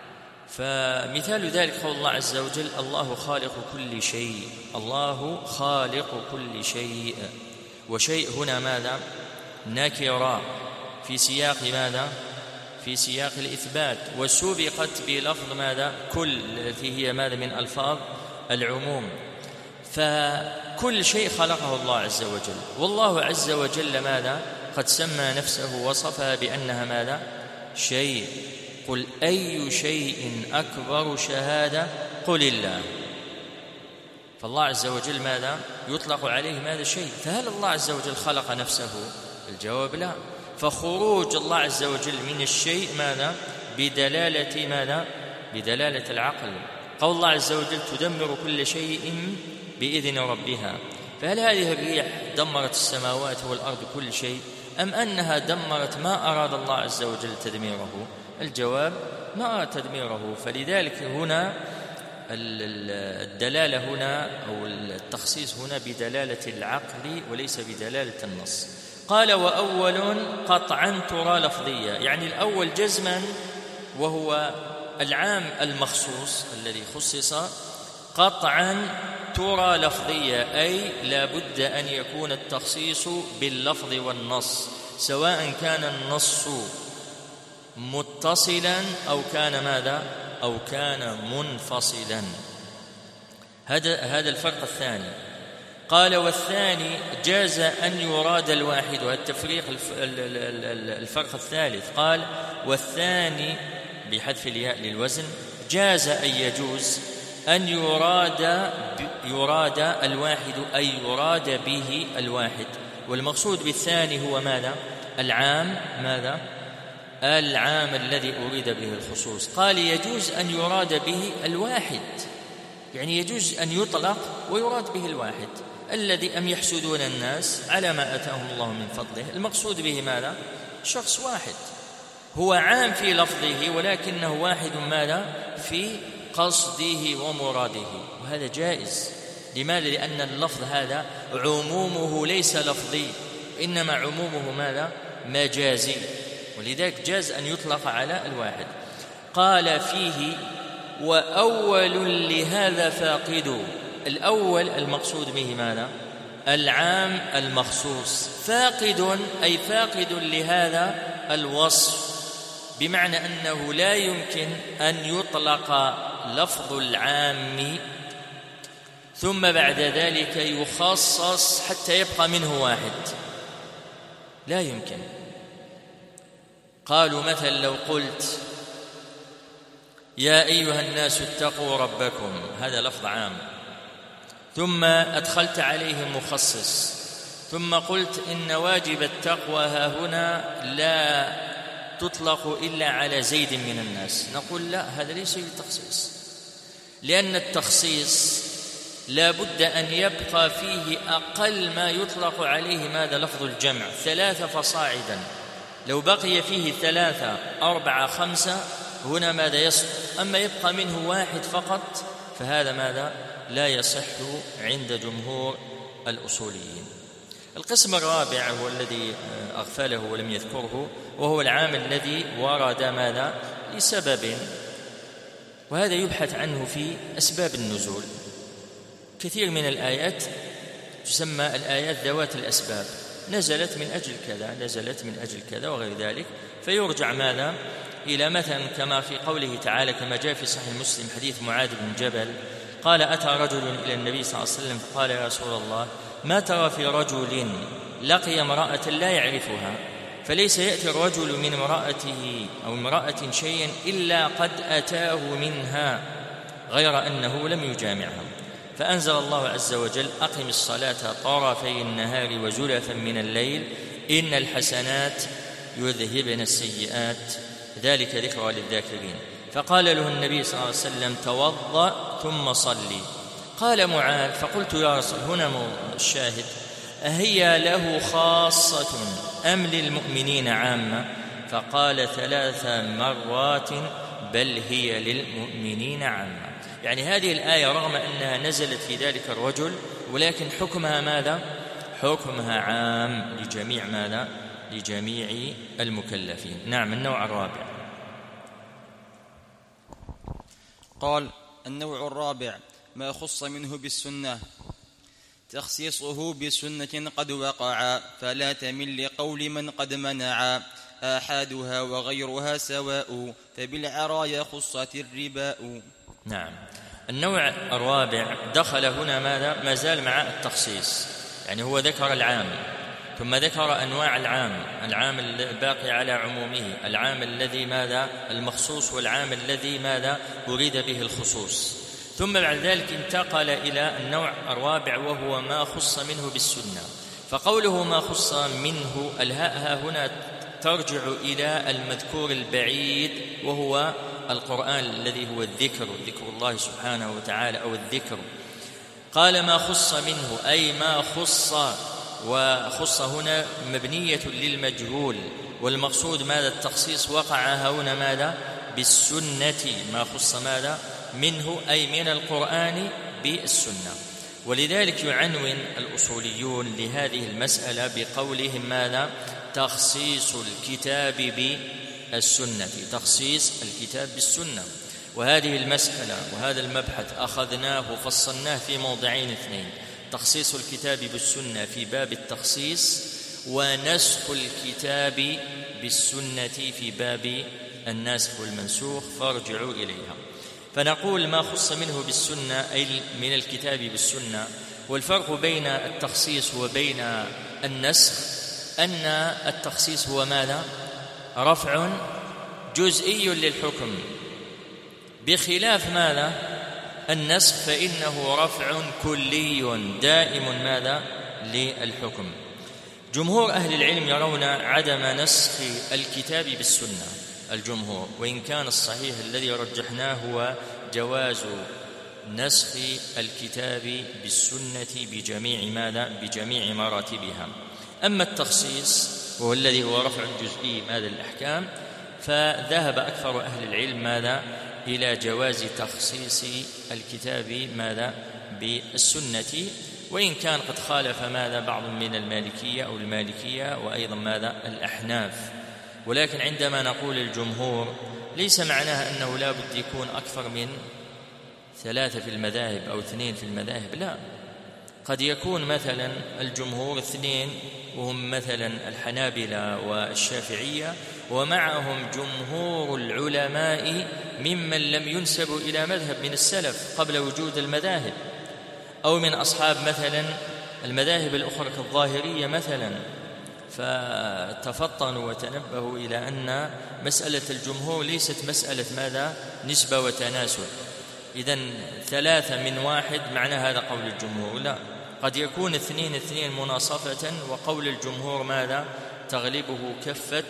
فمثال ذلك قول الله عز وجل: الله خالق كل شيء. الله خالق كل شيء، وشيء هنا ماذا؟ نكرة في سياق ماذا؟ في سياق الإثبات، وسبقت بلفظ ماذا؟ كل، التي هي ماذا؟ من ألفاظ العموم. فكل شيء خلقه الله عز وجل، والله عز وجل ماذا؟ قد سمى نفسه وصفها بأنها ماذا؟ شيء. قل أي شيء أكبر شهادة؟ قل الله. فالله عز وجل ماذا؟ يطلق عليه ماذا؟ شيء. فهل الله عز وجل خلق نفسه؟ الجواب لا. فخروج الله عز وجل من الشيء ماذا؟ بدلالة ماذا؟ بدلالة العقل. قول الله عز وجل تدمر كل شيء بإذن ربها، فهل هذه الريح دمرت السماوات والأرض كل شيء، أم أنها دمرت ما أراد الله عز وجل تدميره؟ الجواب ما أراد تدميره. فلذلك هنا الدلالة هنا أو التخصيص هنا بدلالة العقل وليس بدلالة النص. قال وأول قطعا ترى لفظية، يعني الأول جزما وهو العام المخصوص الذي خصص قطعا ترى لفظية، أي لا بد أن يكون التخصيص باللفظ والنص، سواء كان النص متصلا أو كان ماذا أو كان منفصلا. هذا الفرق الثاني. قال والثاني جاز أن يراد الواحد، والتفريق الفرق الثالث. قال والثاني بحذف الياء للوزن جاز أن يجوز أن يراد الواحد أي يراد به الواحد، والمقصود بالثاني هو ماذا؟ العام، ماذا؟ العام الذي أريد به الخصوص. قال يجوز أن يراد به الواحد، يعني يجوز أن يطلق ويراد به الواحد الذي أم يحسدون الناس على ما آتاهم الله من فضله. المقصود به ماذا؟ شخص واحد، هو عام في لفظه ولكنه واحد ماذا؟ في قصده ومراده، وهذا جائز. لماذا؟ لأن اللفظ هذا عمومه ليس لفظي، إنما عمومه ماذا؟ مجازي، ولذلك جاز أن يطلق على الواحد. قال فيه وأول لهذا فاقد. الأول المقصود به ماذا؟ العام المخصوص. فاقد أي فاقد لهذا الوصف، بمعنى أنه لا يمكن أن يطلق لفظ العام ثم بعد ذلك يخصص حتى يبقى منه واحد، لا يمكن. قالوا مثلا لو قلت يا أيها الناس اتقوا ربكم، هذا لفظ عام، ثم أدخلت عليه مخصص، ثم قلت إن واجب التقوى ها هنا لا تطلق إلا على زيد من الناس، نقول لا، هذا ليس بالتخصيص، لأن التخصيص لا بد أن يبقى فيه أقل ما يطلق عليه ماذا؟ لفظ الجمع، 3 فصاعدا. لو بقي فيه 3 4 5 هنا ماذا يصح؟ أما يبقى منه واحد فقط فهذا ماذا؟ لا يصح عند جمهور الأصوليين. القسم الرابع هو الذي أغفله ولم يذكره، وهو العام الذي ورد ماذا؟ لسبب، وهذا يبحث عنه في أسباب النزول. كثير من الآيات تسمى الآيات ذوات الأسباب، نزلت من أجل كذا، نزلت من أجل كذا وغير ذلك، فيرجع ماذا؟ إلى مثلا كما في قوله تعالى كما جاء في صحيح مسلم حديث معاذ بن جبل قال أتى رجل إلى النبي صلى الله عليه وسلم فقال يا رسول الله ما ترى في رجل لقي امرأة لا يعرفها، فليس يأتي الرجل من امرأته أو امرأة شيئا إلا قد أتاه منها غير أنه لم يجامعها، فأنزل الله عز وجل أقم الصلاة طرفي النهار وزلفا من الليل إن الحسنات يذهبن السيئات ذلك ذكرى للذاكرين. فقال له النبي صلى الله عليه وسلم توضأ ثم صلي. قال معاذ فقلت يا رسول، هنا الشاهد، أهي له خاصة أم للمؤمنين عامة؟ فقال 3 مرات بل هي للمؤمنين عامة. يعني هذه الآية رغم أنها نزلت في ذلك الرجل ولكن حكمها ماذا؟ حكمها عام لجميع ماذا؟ لجميع المكلفين. نعم. النوع الرابع. قال النوع الرابع ما خص منه بالسنة، تخصيصه بسنة قد وقع فلا تمل لقول من قد منع، آحادها وغيرها سواء فبالعرايا خصت الرباء. نعم. النوع الرابع دخل هنا ماذا؟ ما زال مع التخصيص، يعني هو ذكر العام ثم ذكر أنواع العام، العام الباقي على عمومه، العام الذي ماذا؟ المخصوص، والعام الذي ماذا؟ أريد به الخصوص، ثم بعد ذلك انتقل إلى النوع الرابع وهو ما خص منه بالسنة. فقوله ما خص منه الهاء هنا ترجع إلى المذكور البعيد وهو القرآن الذي هو الذكر الله سبحانه وتعالى أو الذكر. قال ما خص منه أي ما خص، وخص هنا مبنية للمجهول، والمقصود ماذا؟ التخصيص وقع هنا ماذا؟ بالسنة. ما خص ماذا؟ منه أي من القرآن بالسنة. ولذلك يعنون الأصوليون لهذه المسألة بقولهم ماذا؟ تخصيص الكتاب بالسنة، تخصيص الكتاب بالسنة. وهذه المسألة وهذا المبحث أخذناه وفصلناه في موضعين اثنين: تخصيص الكتاب بالسنة في باب التخصيص، ونسخ الكتاب بالسنة في باب الناسخ والمنسوخ، فارجعوا إليها. فنقول ما خص منه بالسنة أي من الكتاب بالسنة. والفرق بين التخصيص وبين النسخ أن التخصيص هو ماذا؟ رفع جزئي للحكم، بخلاف ماذا؟ النسخ فإنه رفع كلي دائم ماذا؟ للحكم. جمهور أهل العلم يرون عدم نسخ الكتاب بالسنة، الجمهور، وإن كان الصحيح الذي رجحناه هو جواز نسخ الكتاب بالسنة بجميع ماذا؟ بجميع مراتبها. أما التخصيص وهو الذي هو رفع الجزئي ماذا؟ الأحكام، فذهب أكثر أهل العلم ماذا؟ إلى جواز تخصيص الكتاب ماذا؟ بالسنة، وإن كان قد خالف ماذا؟ بعض من المالكية أو المالكية وأيضا ماذا؟ الأحناف. ولكن عندما نقول الجمهور ليس معناها أنه لا بد يكون أكثر من 3 في المذاهب أو 2 في المذاهب، لا، قد يكون مثلا الجمهور 2 وهم مثلا الحنابلة والشافعية، ومعهم جمهور العلماء ممن لم ينسبوا إلى مذهب من السلف قبل وجود المذاهب، أو من أصحاب مثلا المذاهب الأخرى كالظاهرية مثلا، فتفطنوا وتنبهوا إلى أن مسألة الجمهور ليست مسألة ماذا؟ نسبة وتناسب. إذن 3 من 1 معنى هذا قول الجمهور، لا، قد يكون 2 مناصفة، وقول الجمهور ماذا؟ تغلبه كفة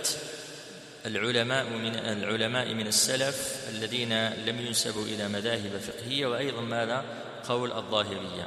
العلماء من السلف الذين لم ينسبوا إلى مذاهب فقهية، وأيضا ماذا؟ قول الظاهرية.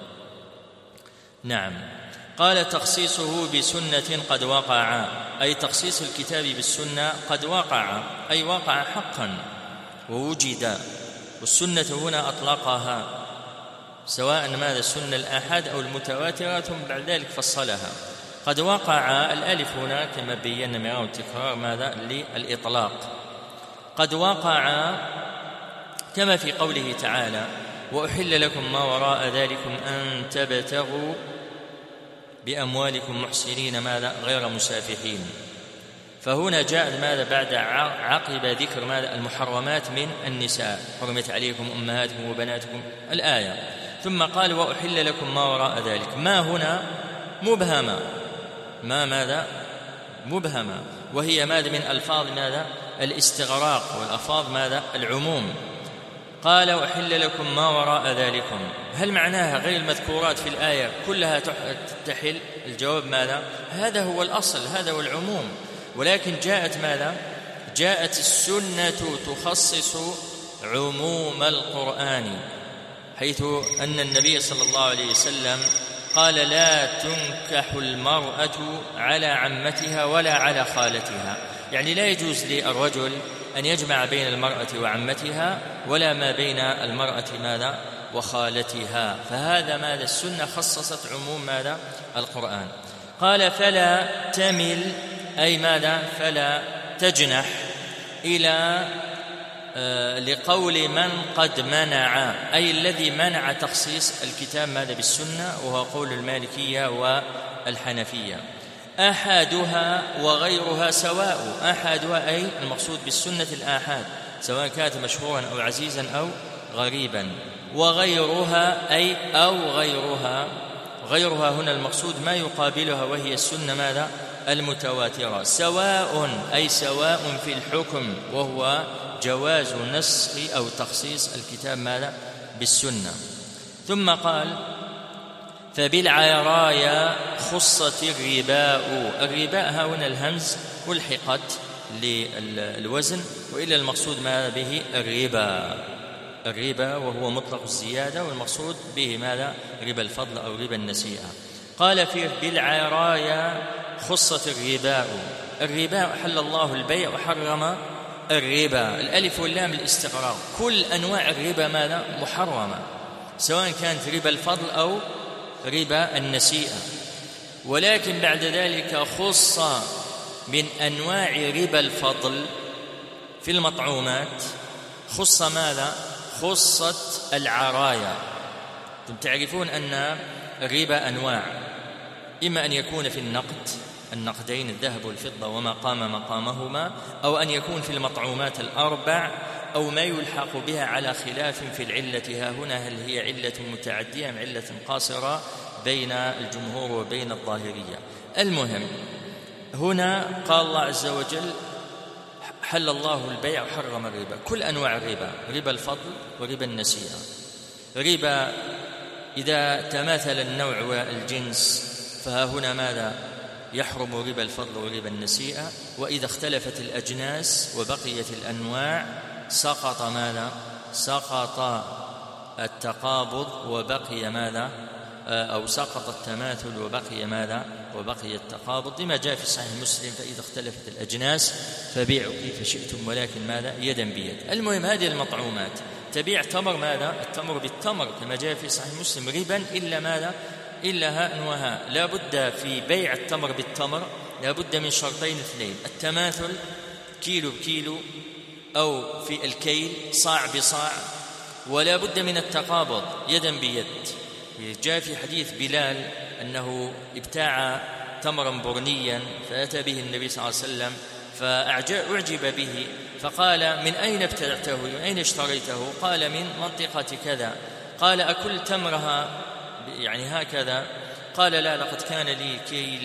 نعم. قال تخصيصه بسنة قد وقع، أي تخصيص الكتاب بالسنة قد وقع، أي وقع حقا ووجد. والسنة هنا أطلقها سواء ماذا؟ السنة الآحاد أو المتواترة، ثم بعد ذلك فصلها. قد وقع، الألف هنا كما بينا مرارا وتكرار ماذا؟ للإطلاق. قد وقع كما في قوله تعالى: وأحل لكم ما وراء ذلكم أن تبتغوا بأموالكم محسنين ماذا؟ غير مسافحين. فهنا جاء ماذا؟ بعد عقب ذكر ماذا؟ المحرمات من النساء: حرمت عليكم أمهاتكم وبناتكم، الآية. ثم قال: وأحل لكم ما وراء ذلك. ما هنا مبهمة، ما ماذا؟ مبهمة، وهي ماذا؟ من ألفاظ ماذا؟ الاستغراق، والألفاظ ماذا؟ العموم. قال: وأحل لكم ما وراء ذلكم، هل معناها غير المذكورات في الآية كلها تحل؟ الجواب ماذا؟ هذا هو الأصل، هذا هو العموم. ولكن جاءت ماذا؟ جاءت السنة تخصص عموم القرآن، حيث أن النبي صلى الله عليه وسلم قال: لا تنكح المرأة على عمتها ولا على خالتها، يعني لا يجوز للرجل أن يجمع بين المرأة وعمتها ولا ما بين المرأة ماذا؟ وخالتها. فهذا ماذا؟ السنة خصصت عموم ماذا؟ القرآن. قال: فلا تمل، أي ماذا؟ فلا تجنح إلى لقول من قد منع، أي الذي منع تخصيص الكتاب ماذا؟ بالسنة، وهو قول المالكية والحنفية. أحدها وغيرها سواء، أحدها أي المقصود بالسنة الآحاد، سواء كانت مشهورا أو عزيزا أو غريبا. وغيرها أي أو غيرها، غيرها هنا المقصود ما يقابلها وهي السنة ماذا؟ المتواترة. سواء أي سواء في الحكم، وهو جواز نسخ أو تخصيص الكتاب ماذا؟ بالسنة. ثم قال: فبالعرايا خصت الرباء. الرباء هنا الهمز ألحقت للوزن، وإلا المقصود ما به الربا وهو مطلق الزيادة، والمقصود به ماذا؟ ربا الفضل أو ربا النسيئة. قال فيه بالعرايا خصت الربا أحل الله البيع وحرم الربا. الألف واللام الاستغراق، كل أنواع الربا ماذا؟ محرمة، سواء كانت ربا الفضل أو ربا النسيئة. ولكن بعد ذلك خص من أنواع ربا الفضل في المطعومات، خص ماذا؟ خصت العرايا. أنتم تعرفون أن الربا أنواع، إما أن يكون في النقدين الذهب والفضة وما قام مقامهما، أو أن يكون في المطعومات الأربع، أو ما يلحق بها على خلاف في العلة. ها هنا هل هي علة متعدية أم علة قاصرة بين الجمهور وبين الظاهرية؟ المهم هنا قال الله عز وجل حل الله البيع وحرم الربا، كل أنواع الربا، ربا الفضل وربا النسيئة. ربا إذا تماثل النوع والجنس فها هنا ماذا؟ يحرم ربا الفضل وربا النسيئة. وإذا اختلفت الأجناس وبقيت الأنواع سقط ماذا؟ سقط التقابض وبقي ماذا؟ أو سقط التماثل وبقي ماذا؟ وبقي التقابض، لما جاء في صحيح مسلم فإذا اختلفت الأجناس فبيعوا كيف شئتم ولكن ماذا؟ يدا بيد. المهم هذه المطعومات تبيع تمر ماذا؟ التمر بالتمر كما جاء في صحيح مسلم ربا إلا ماذا؟ إلا هاء وهاء. لا بد في بيع التمر بالتمر لا بد من شرطين اثنين: التماثل كيلو بكيلو أو في الكيل صاع بصاع، ولا بد من التقابض يدا بيد. جاء في حديث بلال أنه ابتاع تمرا برنيا فأتى به النبي صلى الله عليه وسلم فأعجب به، فقال من أين ابتعته؟ من أين اشتريته؟ قال من منطقة كذا. قال أكل تمرها يعني هكذا؟ قال لا، لقد كان لي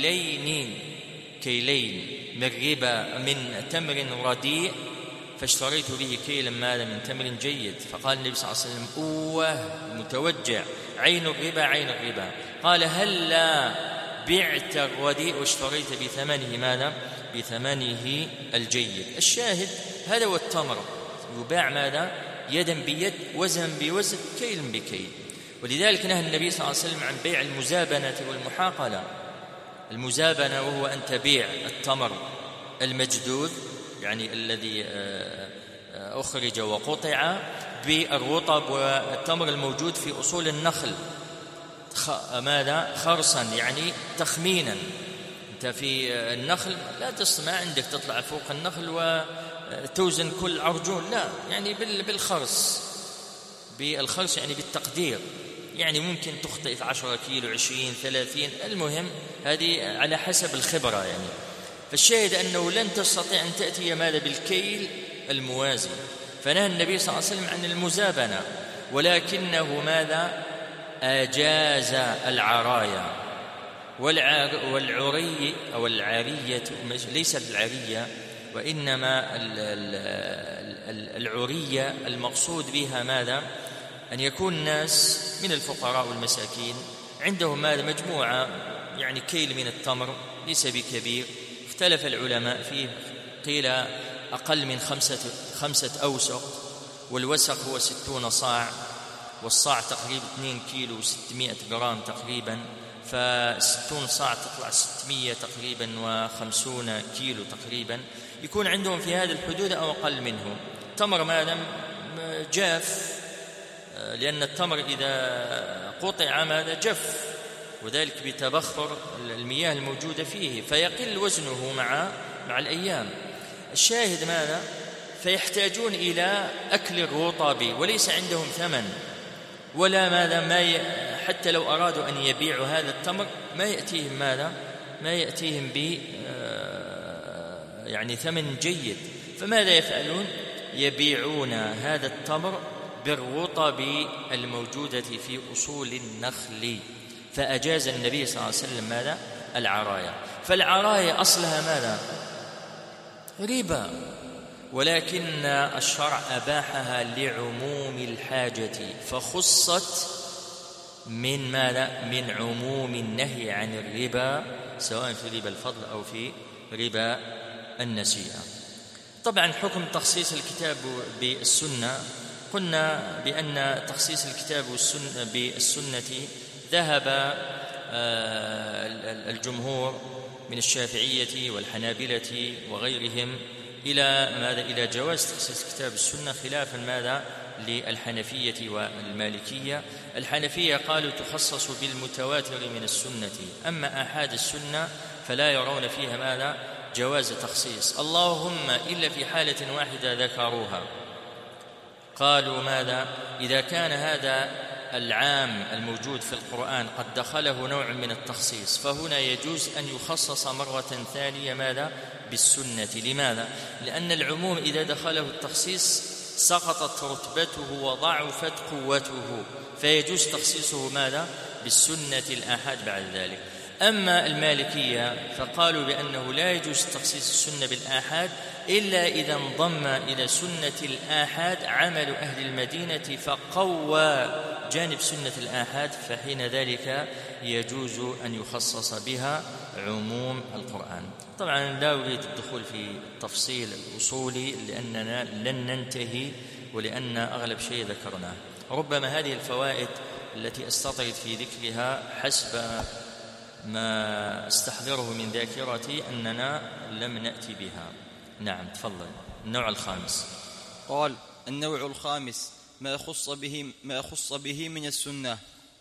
كيلين من ربا من تمر رديء فاشتريت به كيلا ماذا؟ من تمر جيد. فقال النبي صلى الله عليه وسلم أوه متوجع، عين الربا. قال هل لا بعت الرديء واشتريت بثمنه ماذا؟ بثمنه الجيد. الشاهد هذا هو التمر، يباع ماذا؟ يدا بيد، وزن بوزن، كيل بكيل. ولذلك نهى النبي صلى الله عليه وسلم عن بيع المزابنة والمحاقلة. المزابنة وهو أن تبيع التمر المجدود يعني الذي أخرج وقطع بالرطب والتمر الموجود في أصول النخل ماذا؟ خرصا يعني تخمينا. أنت في النخل لا تصنع عندك تطلع فوق النخل وتوزن كل عرجون، لا، يعني بالخرص يعني بالتقدير، يعني ممكن تخطئ في 10 كيلو 20 30، المهم هذه على حسب الخبرة يعني. فالشاهد أنه لن تستطيع أن تأتي ماذا؟ بالكيل الموازي. فنهى النبي صلى الله عليه وسلم عن المزابنة، ولكنه ماذا؟ أجاز العرايا. والعري أو العارية ليست العارية، وإنما العرية المقصود بها ماذا؟ أن يكون الناس من الفقراء والمساكين عندهم ماذا؟ مجموعة يعني كيل من التمر ليس بكبير، اختلف العلماء فيه، قيل أقل من 5 أوسق، والوسق هو 60 صاع، والصاع تقريبا 2 كيلو 600 جرام تقريبا، ف60 صاع تطلع 600 تقريبا و50 كيلو تقريبا. يكون عندهم في هذه الحدود أو أقل منه. تمر ماذا؟ جاف، لأن التمر إذا قطع ماذا؟ جف، وذلك بتبخر المياه الموجودة فيه، فيقل وزنه مع الأيام. الشاهد ماذا؟ فيحتاجون إلى أكل الرطب وليس عندهم ثمن ولا ماذا، حتى لو أرادوا أن يبيعوا هذا التمر ما يأتيهم ماذا؟ ما يأتيهم يعني ثمن جيد. فماذا يفعلون؟ يبيعون هذا التمر بالرطب الموجودة في أصول النخل. فأجاز النبي صلى الله عليه وسلم ماذا؟ العرايا. فالعرايا أصلها ماذا؟ ربا، ولكن الشرع أباحها لعموم الحاجة، فخصت من ماذا؟ من عموم النهي عن الربا، سواء في ربا الفضل أو في ربا النسيئة. طبعا حكم تخصيص الكتاب بالسنة، قلنا بأن تخصيص الكتاب بالسنة ذهب الجمهور من الشافعية والحنابلة وغيرهم إلى جواز تخصيص كتاب السنة، خلافا ماذا للحنفية والمالكية. الحنفية قالوا تخصص بالمتواتر من السنة، أما آحاد السنة فلا يرون فيها ماذا جواز تخصيص، اللهم إلا في حالة واحدة ذكروها، قالوا ماذا إذا كان هذا العام الموجود في القرآن قد دخله نوع من التخصيص، فهنا يجوز أن يخصص مرة ثانية ماذا بالسنة. لماذا؟ لأن العموم إذا دخله التخصيص سقطت رتبته وضعفت قوته، فيجوز تخصيصه ماذا بالسنة الآحاد بعد ذلك. أما المالكية فقالوا بأنه لا يجوز تخصيص السنة بالآحاد إلا إذا انضم إلى سنة الآحاد عمل أهل المدينة فقوى جانب سنة الآحاد، فحين ذلك يجوز أن يخصص بها عموم القرآن. طبعا لا أريد الدخول في التفصيل الأصولي لأننا لن ننتهي، ولأن أغلب شيء ذكرناه. ربما هذه الفوائد التي أستطرد في ذكرها حسب ما استحضره من ذاكرتي أننا لم نأتي بها. نعم تفضل. النوع الخامس. قال: النوع الخامس ما خص به من السنة.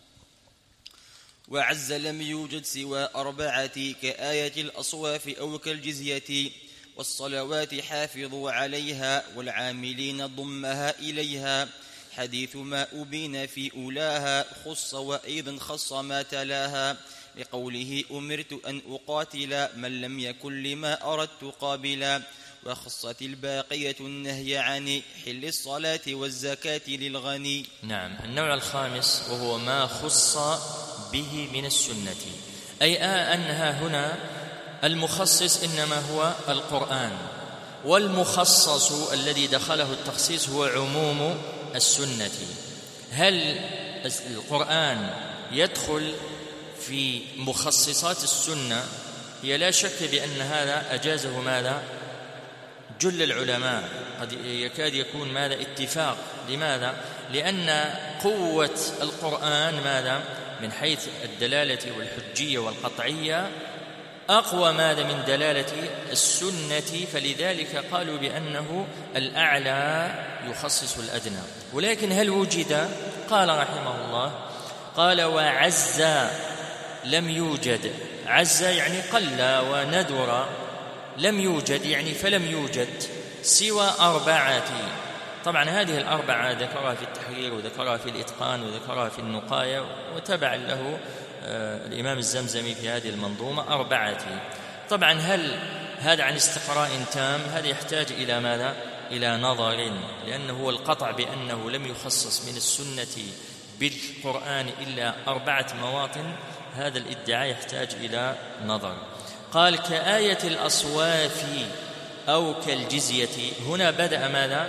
وعز لم يوجد سوى 4 كآية الأصواف أو كالجزية، والصلوات حافظوا عليها، والعاملين ضمها إليها، حديث ما أبين في أولاها، خص وأيضا خص ما تلاها، لقوله أمرت أن أقاتل من لم يكن لما أردت قابلا، وخصت الباقية النهي عن حل الصلاة والزكاة للغني. نعم. النوع الخامس وهو ما خص به من السنة، أي أنها هنا المخصص إنما هو القرآن، والمخصص الذي دخله التخصيص هو عموم السنة. هل القرآن يدخل في مخصصات السنة؟ هي لا شك بأن هذا أجازه ماذا جل العلماء، قد يكاد يكون ماذا اتفاق. لماذا؟ لأن قوة القرآن ماذا من حيث الدلالة والحجية والقطعية أقوى ماذا من دلالة السنة، فلذلك قالوا بأنه الأعلى يخصص الأدنى. ولكن هل وجد؟ قال رحمه الله، قال: وعز لم يوجد. عز يعني قل وندر، لم يوجد يعني فلم يوجد سوى 4. طبعا هذه 4 ذكرها في التحرير وذكرها في الإتقان وذكرها في النقاية، وتبع له الإمام الزمزمي في هذه المنظومة 4. طبعا هل هذا عن استقراء تام؟ هذا يحتاج إلى ماذا؟ إلى نظر، لأنه هو القطع بأنه لم يخصص من السنة بالقرآن إلا 4 مواطن، هذا الادعاء يحتاج إلى نظر. قال: كآية الأصواف أو كالجزية. هنا بدأ ماذا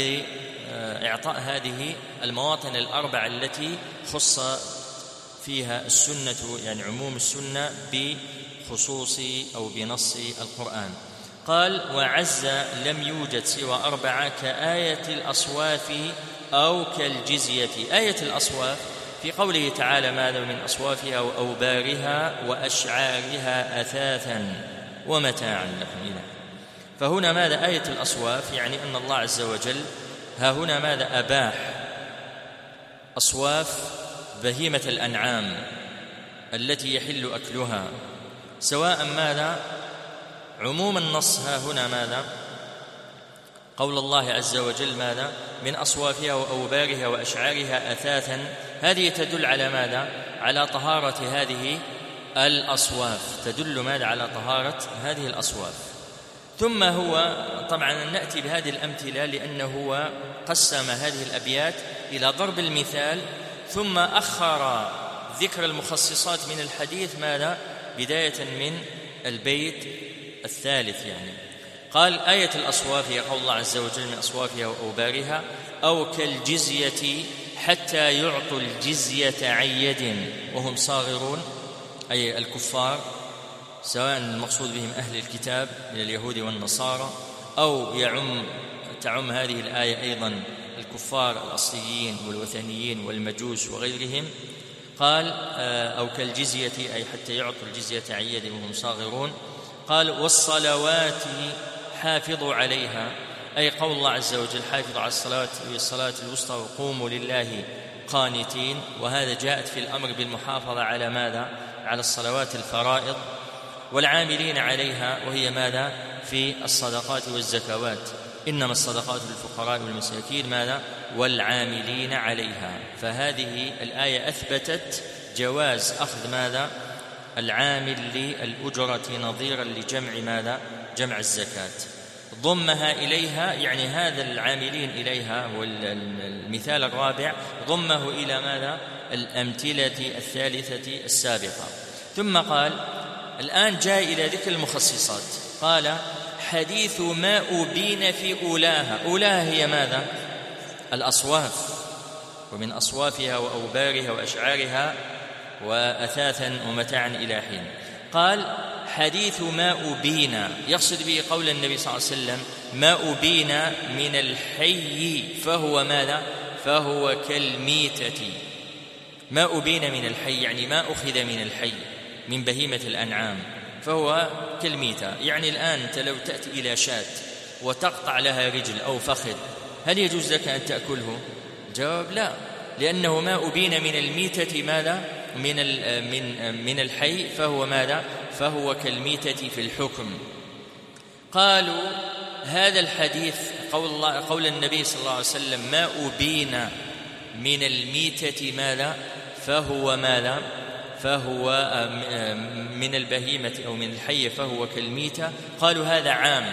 بإعطاء هذه المواطن 4 التي خص فيها السنة، يعني عموم السنة بخصوص أو بنص القرآن. قال: وعز لم يوجد سوى 4 كآية الأصواف أو كالجزية. آية الأصواف في قوله تعالى ماذا من أصوافها وأوبارها وأشعارها أثاثا ومتاعا لكم. فهنا ماذا آية الأصواف؟ يعني أن الله عز وجل ها هنا ماذا أباح أصواف بهيمة الأنعام التي يحل أكلها، سواء ماذا عموم النص ها هنا ماذا قول الله عز وجل ماذا من أصوافها وأوبارها وأشعارها أثاثا، هذه تدل على ماذا؟ على طهارة هذه الأصواف، تدل ماذا؟ على طهارة هذه الأصواف. ثم هو طبعا نأتي بهذه الأمثلة لأنه هو قسم هذه الأبيات إلى ضرب المثال، ثم أخر ذكر المخصصات من الحديث ماذا؟ بداية من البيت الثالث. يعني قال: آية الأصواف هي قول الله عز وجل من أصوافها وأوبارها أو كالجزية حتى يعطوا الجزية عن يد وهم صاغرون، أي الكفار، سواء المقصود بهم أهل الكتاب من اليهود والنصارى أو تعم هذه الآية أيضا الكفار الأصليين والوثنيين والمجوس وغيرهم؟ قال أو كالجزية، أي حتى يعطوا الجزية عن يد وهم صاغرون. قال والصلوات حافظوا عليها، أي قول الله عز وجل حافظوا على الصلاة الوسطى وقوموا لله قانتين، وهذا جاءت في الأمر بالمحافظة على ماذا؟ على الصلوات الفرائض، والعاملين عليها، وهي ماذا؟ في الصدقات والزكوات، إنما الصدقات للفقراء والمساكين ماذا؟ والعاملين عليها. فهذه الآية أثبتت جواز أخذ ماذا؟ العامل للأجرة نظيرا لجمع ماذا؟ جمع الزكاة. ضمها إليها، يعني هذا العاملين إليها والمثال الرابع ضمه إلى ماذا؟ الأمثلة الثالثة السابقة. ثم قال الآن جاء إلى ذكر المخصصات. قال حديث ما أبين في أولاها. أولاها هي ماذا؟ الأصواف، ومن أصوافها وأوبارها وأشعارها وأثاثا ومتاعا إلى حين. قال حديث ما أبين، يقصد به قول النبي صلى الله عليه وسلم ما أبين من الحي فهو ماذا؟ فهو كالميتة. ما أبين من الحي يعني ما أخذ من الحي من بهيمة الأنعام فهو كالميتة. يعني الآن أنت لو تأتي إلى شاة وتقطع لها رجل أو فخذ، هل يجوز لك أن تأكله؟ الجواب لا، لأنه ما أبين من الميتة ماذا؟ من الحي فهو ماذا؟ فهو كالميتة في الحكم. قالوا هذا الحديث قول النبي صلى الله عليه وسلم ما أبين من الميتة ماذا؟ فهو ماذا؟ فهو من البهيمة أو من الحي فهو كالميتة. قالوا هذا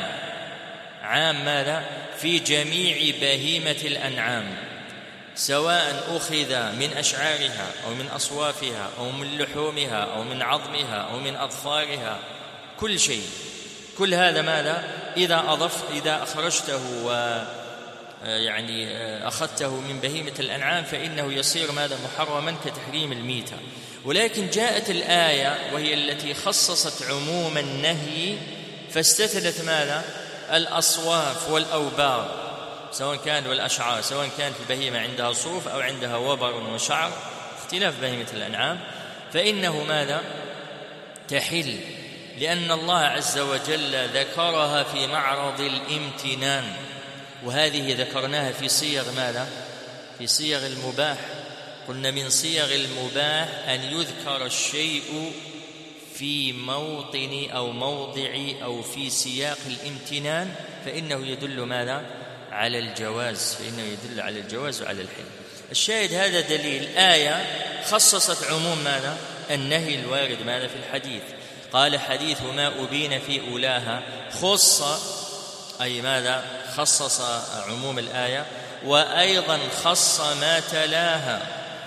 عام ماذا؟ في جميع بهيمة الأنعام، سواء أخذ من أشعارها أو من أصوافها أو من لحومها أو من عظمها أو من أظفارها، كل شيء، كل هذا ماذا؟ إذا أخرجته يعني أخذته من بهيمة الأنعام فإنه يصير ماذا؟ محرما كتحريم الميتة. ولكن جاءت الآية وهي التي خصصت عموم النهي فاستثنت ماذا؟ الأصواف والأوبار، سواء كان والأشعار، سواء كانت البهيمة عندها صوف أو عندها وبر وشعر، اختلاف بهيمة الأنعام، فإنه ماذا؟ تحل، لأن الله عز وجل ذكرها في معرض الامتنان، وهذه ذكرناها في صيغ ماذا؟ في صيغ المباح. قلنا من صيغ المباح أن يذكر الشيء في موطن أو موضع أو في سياق الامتنان، فإنه يدل ماذا؟ على الجواز، فإنه يدل على الجواز وعلى الحل. الشاهد هذا دليل آية خصصت عموم ماذا؟ النهي الوارد ماذا؟ في الحديث. قال حديث ما أبين في أولاها، خص أي ماذا؟ خصص عموم الآية، وأيضا خص ما تلاها،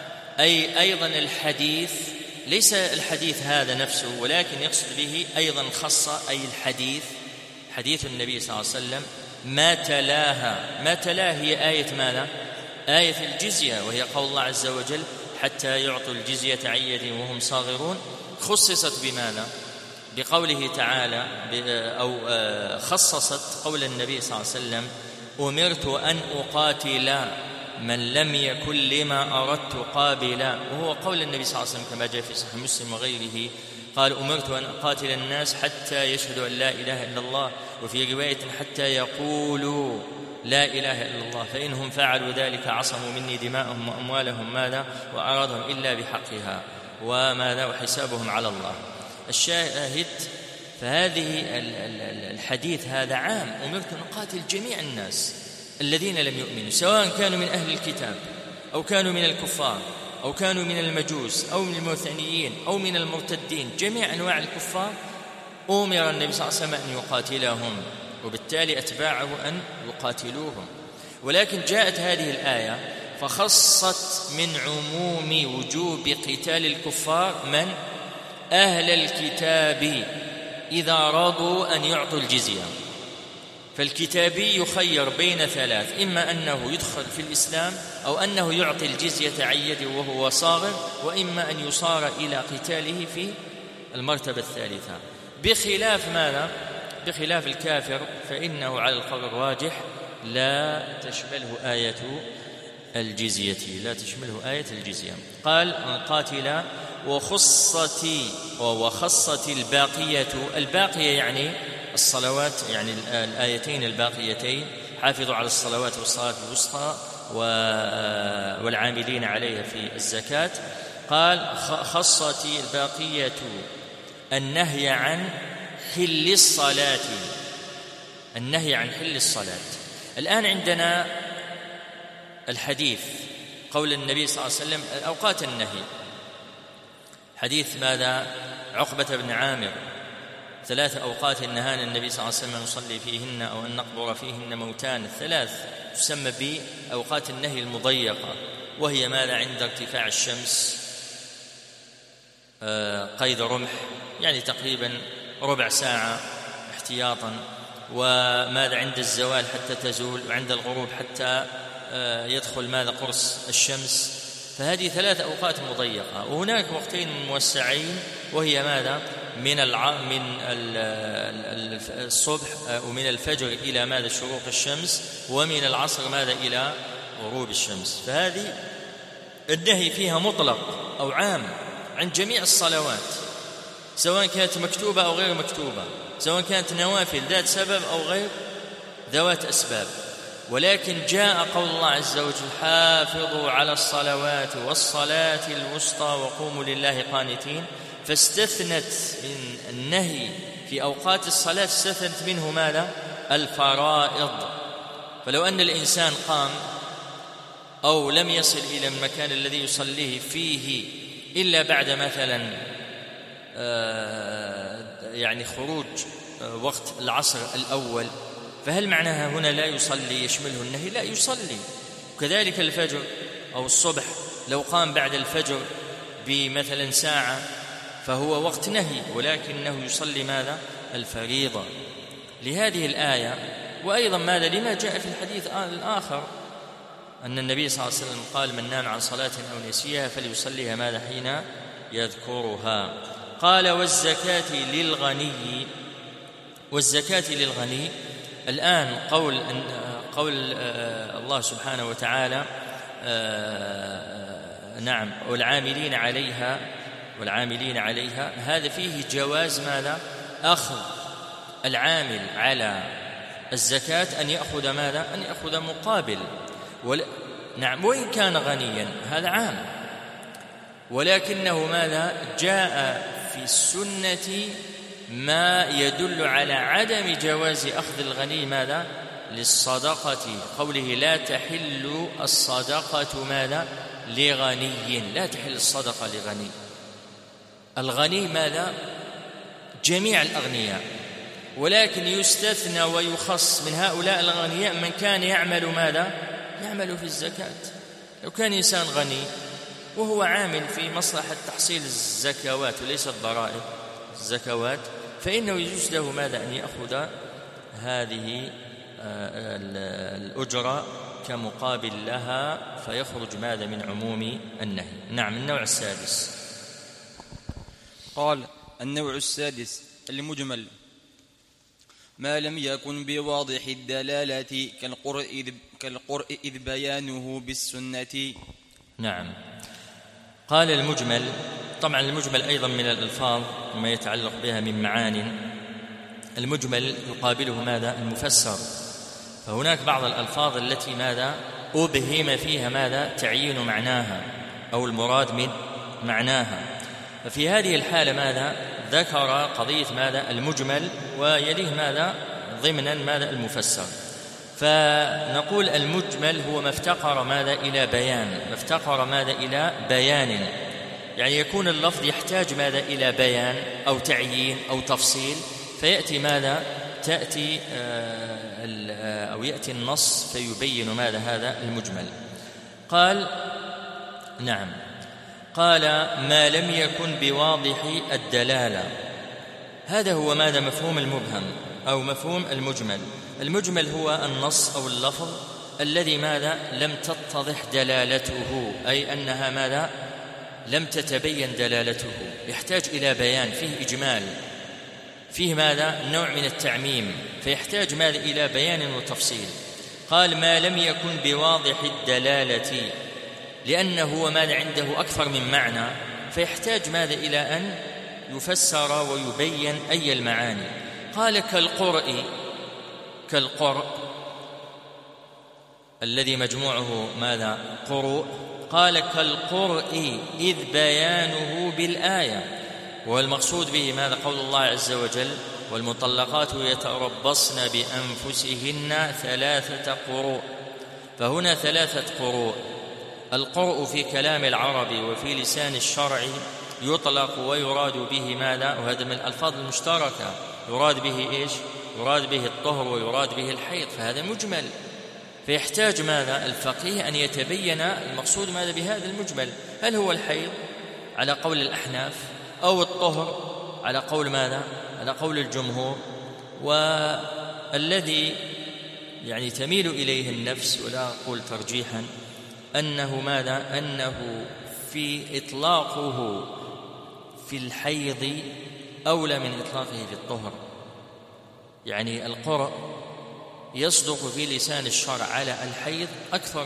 أي أيضا الحديث، ليس الحديث هذا نفسه، ولكن يقصد به أيضا خص أي الحديث، حديث النبي صلى الله عليه وسلم ما تلاها. ما تلاها هي آية ماذا؟ آية الجزية، وهي قول الله عز وجل حتى يعطوا الجزية عن يد وهم صاغرون. خصصت بماذا؟ بقوله تعالى، أو خصصت قول النبي صلى الله عليه وسلم أمرت أن أقاتل من لم يكن لما أردت قابلا، وهو قول النبي صلى الله عليه وسلم كما جاء في صحيح مسلم وغيره، قال أمرت أن أقاتل الناس حتى يشهدوا أن لا إله إلا الله، وفي رواية حتى يقولوا لا إله إلا الله، فإنهم فعلوا ذلك عصموا مني دماءهم وأموالهم ماذا؟ وأرادهم إلا بحقها وماذا؟ وحسابهم على الله. الشاهد فهذه الحديث هذا عام، أمرت أن أقاتل جميع الناس الذين لم يؤمنوا، سواء كانوا من أهل الكتاب أو كانوا من الكفار أو كانوا من المجوس أو من الموثنيين أو من المرتدين، جميع أنواع الكفار أمر النبي صلى الله عليه وسلم أن يقاتلهم، وبالتالي أتباعه أن يقاتلوهم. ولكن جاءت هذه الآية فخصت من عموم وجوب قتال الكفار من؟ أهل الكتاب إذا رضوا أن يعطوا الجزية. فالكتابي يخير بين ثلاث، إما أنه يدخل في الإسلام أو أنه يعطي الجزية عن يده وهو صاغر، وإما أن يصار إلى قتاله في المرتبة الثالثة، بخلاف ماذا؟ بخلاف الكافر فإنه على القول الراجح لا تشمله آية الجزية، لا تشمله آية الجزية. قال قاتل وخصت الباقية يعني الصلوات، يعني الآيتين الباقيتين، حافظوا على الصلوات والصلاة الوسطى والعاملين عليها في الزكاة. قال خصت الباقية النهي عن حل الصلاة، النهي عن حل الصلاة. الآن عندنا الحديث قول النبي صلى الله عليه وسلم أوقات النهي، حديث ماذا؟ عقبة بن عامر 3 أوقات نهانا النبي صلى الله عليه وسلم أن نصلي فيهن أو أن نقبر فيهن موتان، 3 تسمى بأوقات النهي المضيقة، وهي ماذا؟ عند ارتفاع الشمس قيد رمح، يعني تقريبا ربع ساعة احتياطا، وماذا عند الزوال حتى تزول، وعند الغروب حتى يدخل ماذا؟ قرص الشمس. فهذه 3 أوقات مضيقة. وهناك وقتين موسعين، وهي ماذا؟ من الصبح ومن الفجر إلى ماذا؟ شروق الشمس، ومن العصر ماذا؟ إلى غروب الشمس. فهذه النهي فيها مطلق أو عام عن جميع الصلوات، سواء كانت مكتوبة أو غير مكتوبة، سواء كانت نوافل ذات سبب أو غير ذوات أسباب. ولكن جاء قول الله عز وجل حافظوا على الصلوات والصلاة الوسطى وقوموا لله قانتين، فاستثنت من النهي في أوقات الصلاة، استثنت منه ماذا؟ الفرائض. فلو أن الإنسان قام أو لم يصل إلى المكان الذي يصليه فيه إلا بعد مثلا يعني خروج وقت العصر الأول، فهل معناها هنا لا يصلي يشمله النهي؟ لا، يصلي. وكذلك الفجر أو الصبح لو قام بعد الفجر بمثلا ساعة فهو وقت نهي، ولكنه يصلي ماذا؟ الفريضة لهذه الآية. وأيضا ماذا؟ لما جاء في الحديث الآخر أن النبي صلى الله عليه وسلم قال من نام عن صلاة أو نسيها فليصليها ماذا؟ حين يذكرها. قال والزكاة للغني. الآن قول الله سبحانه وتعالى نعم والعاملين عليها، هذا فيه جواز ماذا؟ أخذ العامل على الزكاة أن يأخذ ماذا؟ أن يأخذ مقابل. نعم، وإن كان غنيا هذا عام، ولكنه ماذا؟ جاء في السنة ما يدل على عدم جواز أخذ الغني ماذا؟ للصدقة، قوله لا تحل الصدقة ماذا؟ لغني، لا تحل الصدقة لغني. الغني ماذا؟ جميع الأغنياء، ولكن يستثنى ويخص من هؤلاء الأغنياء من كان يعمل ماذا؟ يعمل في الزكاة. لو كان إنسان غني وهو عامل في مصلحة تحصيل الزكوات وليس الضرائب، الزكوات، فإنه يجوز له ماذا؟ أن يأخذ هذه الأجرة كمقابل لها، فيخرج ماذا؟ من عموم النهي. نعم. النوع السادس. قال النوع السادس المجمل، ما لم يكن بواضح الدلالة كالقرء إذ بيانه بالسنة. نعم. قال المجمل، طبعا المجمل أيضا من الألفاظ وما يتعلق بها من معان. المجمل يقابله ماذا؟ المفسر. فهناك بعض الألفاظ التي ماذا؟ أبهم فيها ماذا؟ تعيين معناها أو المراد من معناها. ففي هذه الحالة ماذا؟ ذكر قضية ماذا؟ المجمل، ويليه ماذا؟ ضمنا ماذا؟ المفسر. فنقول المجمل هو ما افتقر ماذا؟ إلى بيان، ما افتقر ماذا؟ إلى بيان، يعني يكون اللفظ يحتاج ماذا؟ إلى بيان أو تعيين أو تفصيل، فيأتي ماذا؟ تأتي أو يأتي النص فيبين ماذا؟ هذا المجمل. قال نعم. قال ما لم يكن بواضح الدلالة، هذا هو ماذا؟ مفهوم المبهم أو مفهوم المجمل. المجمل هو النص أو اللفظ الذي ماذا؟ لم تتضح دلالته، أي أنها ماذا؟ لم تتبين دلالته، يحتاج إلى بيان، فيه إجمال، فيه ماذا؟ نوع من التعميم، فيحتاج ماذا؟ إلى بيان وتفصيل. قال ما لم يكن بواضح الدلالة، لأنه ماذا عنده أكثر من معنى، فيحتاج ماذا؟ إلى أن يفسر ويبين أي المعاني. قال كالقرء الذي مجموعه ماذا؟ قروء. قال كالقرء إذ بيانه بالآية، والمقصود به ماذا؟ قول الله عز وجل والمطلقات يتربصن بأنفسهن 3 قروء، فهنا 3 قروء. القرء في كلام العرب وفي لسان الشرع يطلق ويراد به ماذا؟ وهذا من الألفاظ المشتركة، يراد به إيش؟ يراد به الطهر ويراد به الحيض، فهذا مجمل، فيحتاج ماذا؟ الفقيه أن يتبين المقصود ماذا بهذا المجمل، هل هو الحيض على قول الأحناف أو الطهر على قول ماذا؟ على قول الجمهور. والذي يعني تميل إليه النفس ولا أقول ترجيحا أنه ماذا؟ أنه في إطلاقه في الحيض أولى من إطلاقه في الطهر. يعني القرء يصدق في لسان الشرع على الحيض أكثر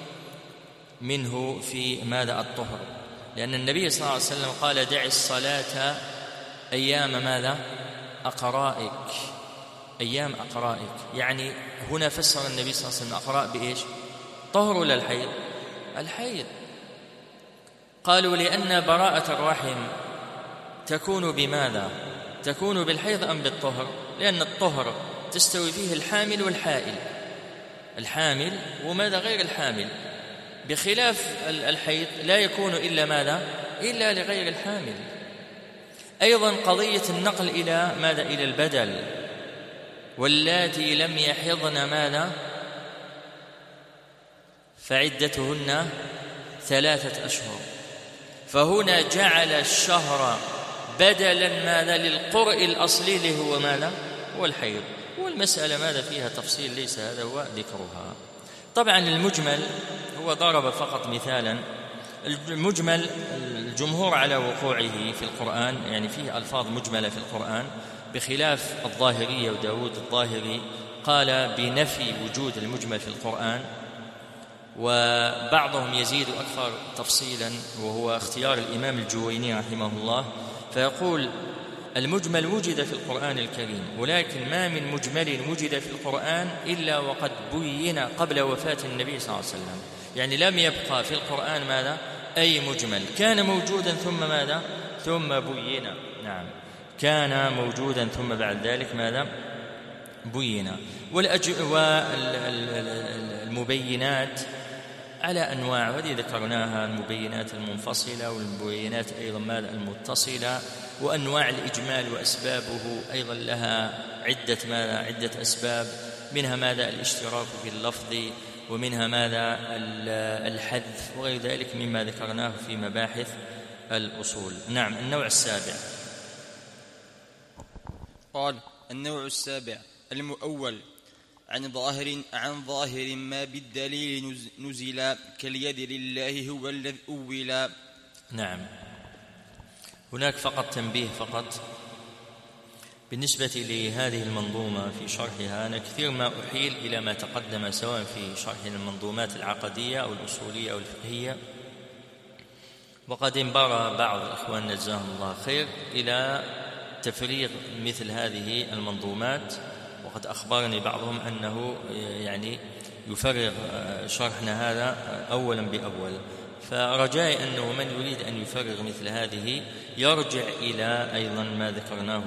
منه في ماذا؟ الطهر، لأن النبي صلى الله عليه وسلم قال دع الصلاة أيام ماذا؟ أقرائك، أيام أقرائك. يعني هنا فسر النبي صلى الله عليه وسلم أقراء بإيش؟ طهر ولا الحيض؟ الحيض. قالوا لأن براءة الرحم تكون بماذا؟ تكون بالحيض أم بالطهر؟ لأن الطهر تستوي فيه الحامل والحائل، الحامل وماذا؟ غير الحامل، بخلاف الحيض لا يكون إلا ماذا؟ إلا لغير الحامل. أيضا قضية النقل إلى ماذا؟ إلى البدل، واللاتي لم يحضن ماذا؟ فعدتهن 3 أشهر، فهنا جعل الشهر بدلا ماذا؟ للقرء الأصلي اللي هو ماذا؟ هو الحيض. والمسألة ماذا فيها تفصيل ليس هذا هو ذكرها. طبعا المجمل هو ضرب فقط مثالا، المجمل الجمهور على وقوعه في القرآن، يعني فيه ألفاظ مجملة في القرآن، بخلاف الظاهرية وداود الظاهري قال بنفي وجود المجمل في القرآن، وبعضهم يزيد أكثر تفصيلا وهو اختيار الإمام الجويني رحمه الله، فيقول المجمل وجد في القرآن الكريم، ولكن ما من مجمل وجد في القرآن إلا وقد بين قبل وفاة النبي صلى الله عليه وسلم. يعني لم يبقى في القرآن ماذا؟ أي مجمل كان موجودا ثم ماذا؟ ثم بين. نعم، كان موجودا ثم بعد ذلك ماذا؟ بين. والمبينات على أنواع، وهذه ذكرناها، المبينات المنفصلة والمبينات أيضا ماذا؟ المتصلة، وأنواع الإجمال وأسبابه أيضا لها عدة ماذا؟ عدة أسباب، منها ماذا؟ الاشتراك في اللفظ، ومنها ماذا؟ الحذف، وغير ذلك مما ذكرناه في مباحث الأصول. نعم، النوع السابع. قال النوع السابع المؤول عن ظاهر ما بالدليل نزل كاليد لله هو الذي أول. نعم، هناك فقط تنبيه فقط بالنسبة لهذه المنظومة في شرحها. أنا كثير ما أحيل إلى ما تقدم سواء في شرح المنظومات العقدية أو الأصولية أو الفقهية، وقد انبر بعض إخواننا جزاهم الله خير إلى تفريغ مثل هذه المنظومات، وقد أخبرني بعضهم أنه يعني يفرغ شرحنا هذا أولا بأول، فرجائي أنه من يريد أن يفرغ مثل هذه يرجع إلى أيضا ما ذكرناه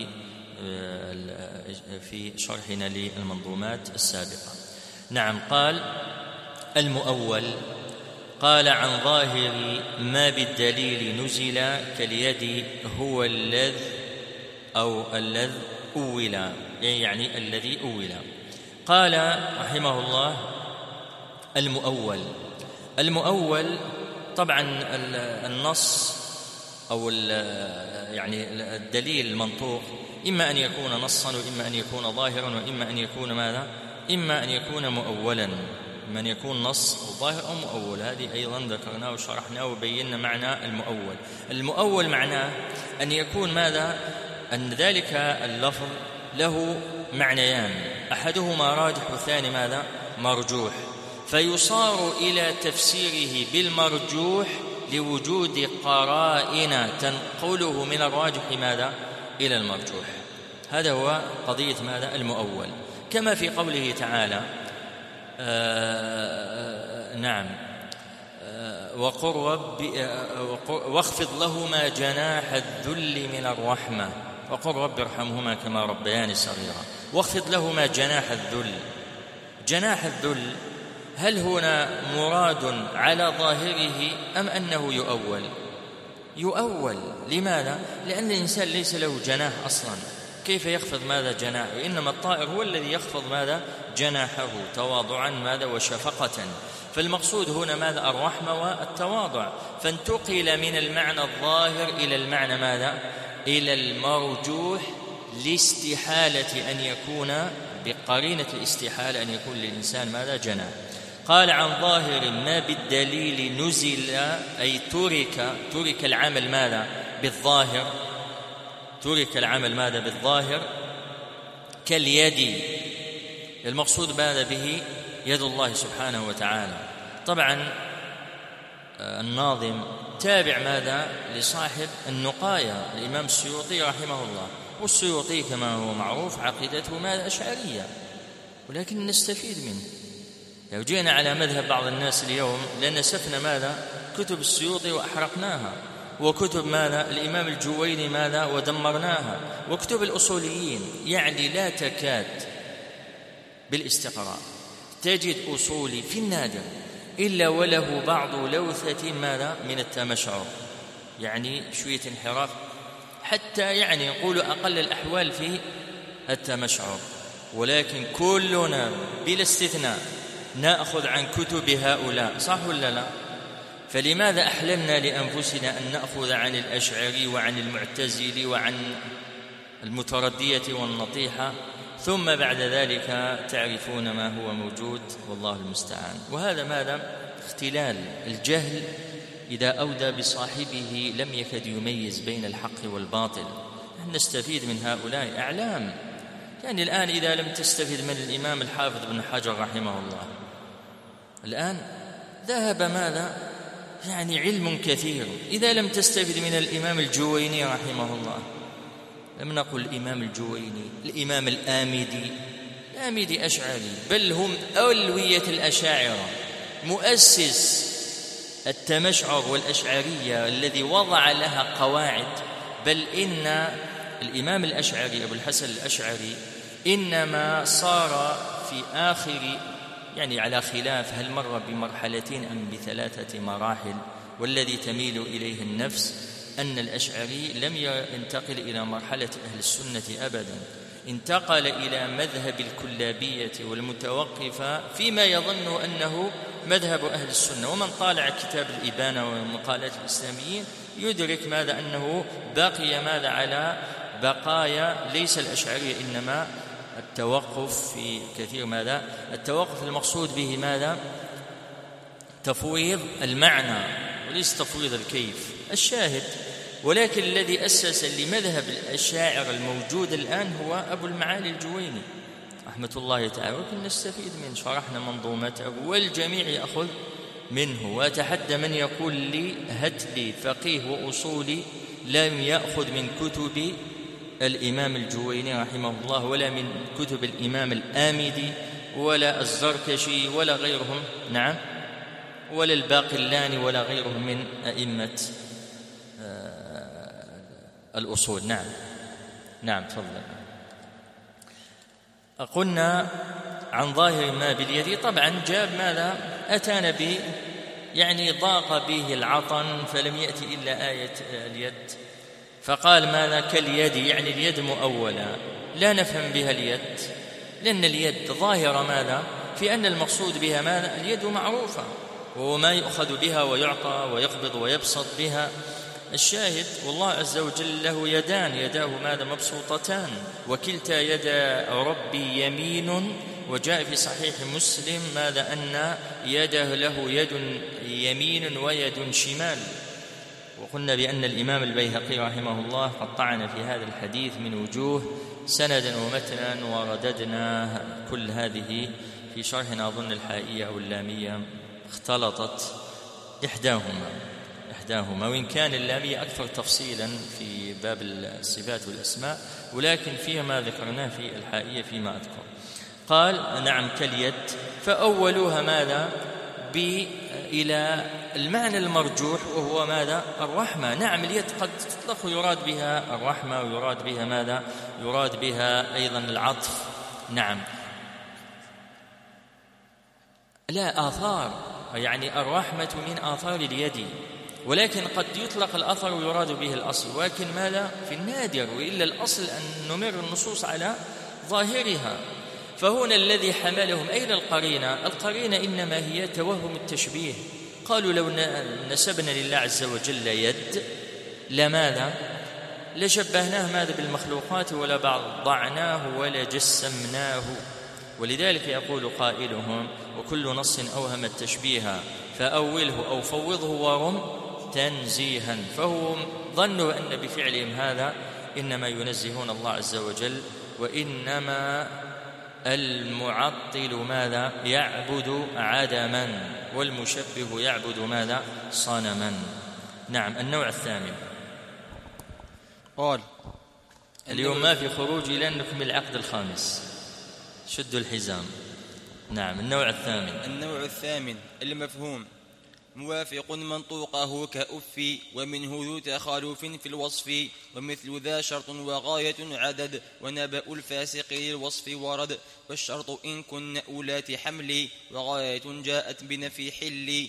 في شرحنا للمنظومات السابقة. نعم، قال المؤول، قال عن ظاهر ما بالدليل نزل كاليد هو الذي أو الذي أولا، يعني الذي أولا. قال رحمه الله المؤول طبعا النص أو يعني الدليل المنطوق إما أن يكون نصا وإما أن يكون ظاهرا وإما أن يكون ماذا؟ إما أن يكون مؤولا، إما أن يكون نص أو ظاهر أو مؤول. هذه أيضا ذكرناه وشرحناه وبينا معنى المؤول. المؤول معناه أن يكون ماذا؟ أن ذلك اللفظ له معنيان، أحدهما راجح والثاني ماذا؟ مرجوح، فيصار إلى تفسيره بالمرجوح لوجود قرائن تنقله من الراجح ماذا؟ إلى المرجوح. هذا هو قضية ماذا؟ المؤول، كما في قوله تعالى نعم وقل واخفض لهما جناح الذل من الرحمة وقل رب ارحمهما كما ربياني صغيرا. واخفض لهما جناح الذل. جناح الذل هل هنا مراد على ظاهره أم أنه يؤول؟ يؤول. لماذا؟ لأن الإنسان ليس له جناح أصلا، كيف يخفض ماذا جناحه؟ إنما الطائر هو الذي يخفض ماذا جناحه تواضعا ماذا وشفقة. فالمقصود هنا ماذا؟ الرحمة والتواضع، فانتقل من المعنى الظاهر إلى المعنى ماذا؟ إلى المرجوح، لاستحالة أن يكون بقرينة الاستحالة أن يكون للإنسان ماذا؟ جناح. قال عن ظاهر ما بالدليل نزل، أي ترك العمل ماذا؟ بالظاهر، ترك العمل ماذا؟ بالظاهر كاليد. المقصود ماذا به؟ يد الله سبحانه وتعالى. طبعا الناظم تابع ماذا؟ لصاحب النقايا الإمام السيوطي رحمه الله، والسيوطي كما هو معروف عقيدته ماذا؟ أشعرية، ولكن نستفيد منه. لو جينا على مذهب بعض الناس اليوم لنسفنا ماذا؟ كتب السيوطي وأحرقناها، وكتب ماذا؟ الإمام الجويني ماذا؟ ودمرناها، وكتب الأصوليين، يعني لا تكاد بالاستقراء تجد أصولي في النادر إلا وله بعض لوثة ماذا؟ من التمشعر، يعني شوية انحراف، حتى يعني يقول أقل الأحوال في التمشعر. ولكن كلنا بلا استثناء نأخذ عن كتب هؤلاء، صح ولا لا؟ فلماذا أحللنا لأنفسنا أن نأخذ عن الأشعري وعن المعتزلي وعن المتردية والنطيحة، ثم بعد ذلك تعرفون ما هو موجود؟ والله المستعان. وهذا ماذا؟ اختلال. الجهل إذا أودى بصاحبه لم يكد يميز بين الحق والباطل. نستفيد من هؤلاء أعلام، يعني الآن إذا لم تستفيد من الإمام الحافظ بن حجر رحمه الله، الآن ذهب ماذا؟ يعني علم كثير. إذا لم تستفيد من الإمام الجويني رحمه الله، لم نقل الإمام الجويني، الإمام الآمدي أشعري، بل هم أولوية الأشاعرة، مؤسس التمشعر والأشعرية الذي وضع لها قواعد. بل إن الإمام الأشعري أبو الحسن الأشعري إنما صار في آخر، يعني على خلاف هل مر بمرحلتين أم ب3 مراحل، والذي تميل إليه النفس أن الأشعري لم ينتقل إلى مرحلة أهل السنة أبدا، انتقل إلى مذهب الكلابية والمتوقفة فيما يظن أنه مذهب أهل السنة. ومن طالع كتاب الإبانة ومقالات الإسلاميين يدرك ماذا؟ أنه باقي ماذا؟ على بقايا ليس الأشعرية، إنما التوقف في كثير ماذا؟ التوقف المقصود به ماذا؟ تفويض المعنى وليس تفويض الكيف. الشاهد، ولكن الذي أسس لمذهب الأشاعرة الموجود الآن هو أبو المعالي الجويني رحمة الله تعالى، ولكن نستفيد منه، شرحنا منظومته والجميع يأخذ منه. وأتحدى من يقول لي هات لي فقيه وأصولي لم يأخذ من كتب الإمام الجويني رحمه الله، ولا من كتب الإمام الآمدي، ولا الزركشي، ولا غيرهم، نعم، ولا الباقلاني، ولا غيرهم من أئمة الأصول. نعم تفضل. قلنا عن ظاهر ما باليد، طبعا جاب ماذا؟ أتانا به، يعني ضاق به العطن فلم يأتي إلا آية اليد، فقال ماذا؟ كاليد، يعني اليد مؤولة، لا نفهم بها اليد، لأن اليد ظاهرة ماذا؟ في أن المقصود بها ماذا؟ اليد معروفة، وهو ما يؤخذ بها ويعطى ويقبض ويبسط بها. الشاهد، والله عز وجل له يدان، يداه ماذا؟ مبسوطتان، وكلتا يدا ربي يمين. وجاء في صحيح مسلم ماذا؟ أن يده له يد يمين ويد شمال. وقلنا بأن الإمام البيهقي رحمه الله قد طعن في هذا الحديث من وجوه سندا ومتنا، ورددنا كل هذه في شرحنا أظن الحائية أو اللامية، اختلطت إحداهما، وإن كان اللامية أكثر تفصيلا في باب الصفات والأسماء، ولكن فيها ما ذكرناه في الحائية فيما أذكر. قال نعم كاليد، فأولوها ماذا إلى المعنى المرجوح وهو ماذا؟ الرحمة. نعم اليد قد تطلق يراد بها الرحمة، ويراد بها ماذا؟ يراد بها أيضا العطف. نعم لا آثار، يعني الرحمة من آثار اليد، ولكن قد يطلق الأثر ويراد به الأصل، ولكن ماذا؟ في النادر، وإلا الأصل أن نمر النصوص على ظاهرها. فهنا الذي حملهم أين القرينة إنما هي توهم التشبيه. قالوا لو نسبنا لله عز وجل يد لماذا؟ لشبهناه ماذا بالمخلوقات، ولا بعضعناه ولا جسمناه. ولذلك يقول قائلهم وكل نص أوهم التشبيه فأوله أو فوضه ورم تنزيها. فهم ظنوا أن بفعلهم هذا إنما ينزهون الله عز وجل، وإنما المعطل ماذا؟ يعبد عدما، والمشبه يعبد ماذا؟ صنما. نعم النوع الثامن. قال اليوم ما في خروج إلى أن نكمل العقد الخامس، شدوا الحزام. نعم النوع الثامن المفهوم موافق منطوقه كأف، ومنه ذو تخالف في الوصف، ومثل ذا شرط وغاية عدد، ونبأ الفاسق للوصف ورد، والشرط إن كن أولات حمل، وغاية جاءت بنفي حل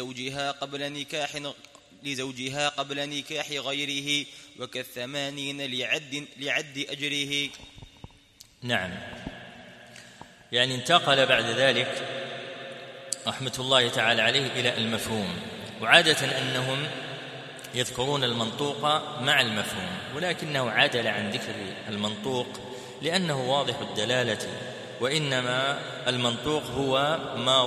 لزوجها قبل نكاح غيره، وكالثمانين لعد أجره. نعم، يعني انتقل بعد ذلك رحمة الله تعالى عليه إلى المفهوم. وعادة أنهم يذكرون المنطوق مع المفهوم، ولكنه عدل عن ذكر المنطوق لأنه واضح الدلالة، وإنما المنطوق هو ما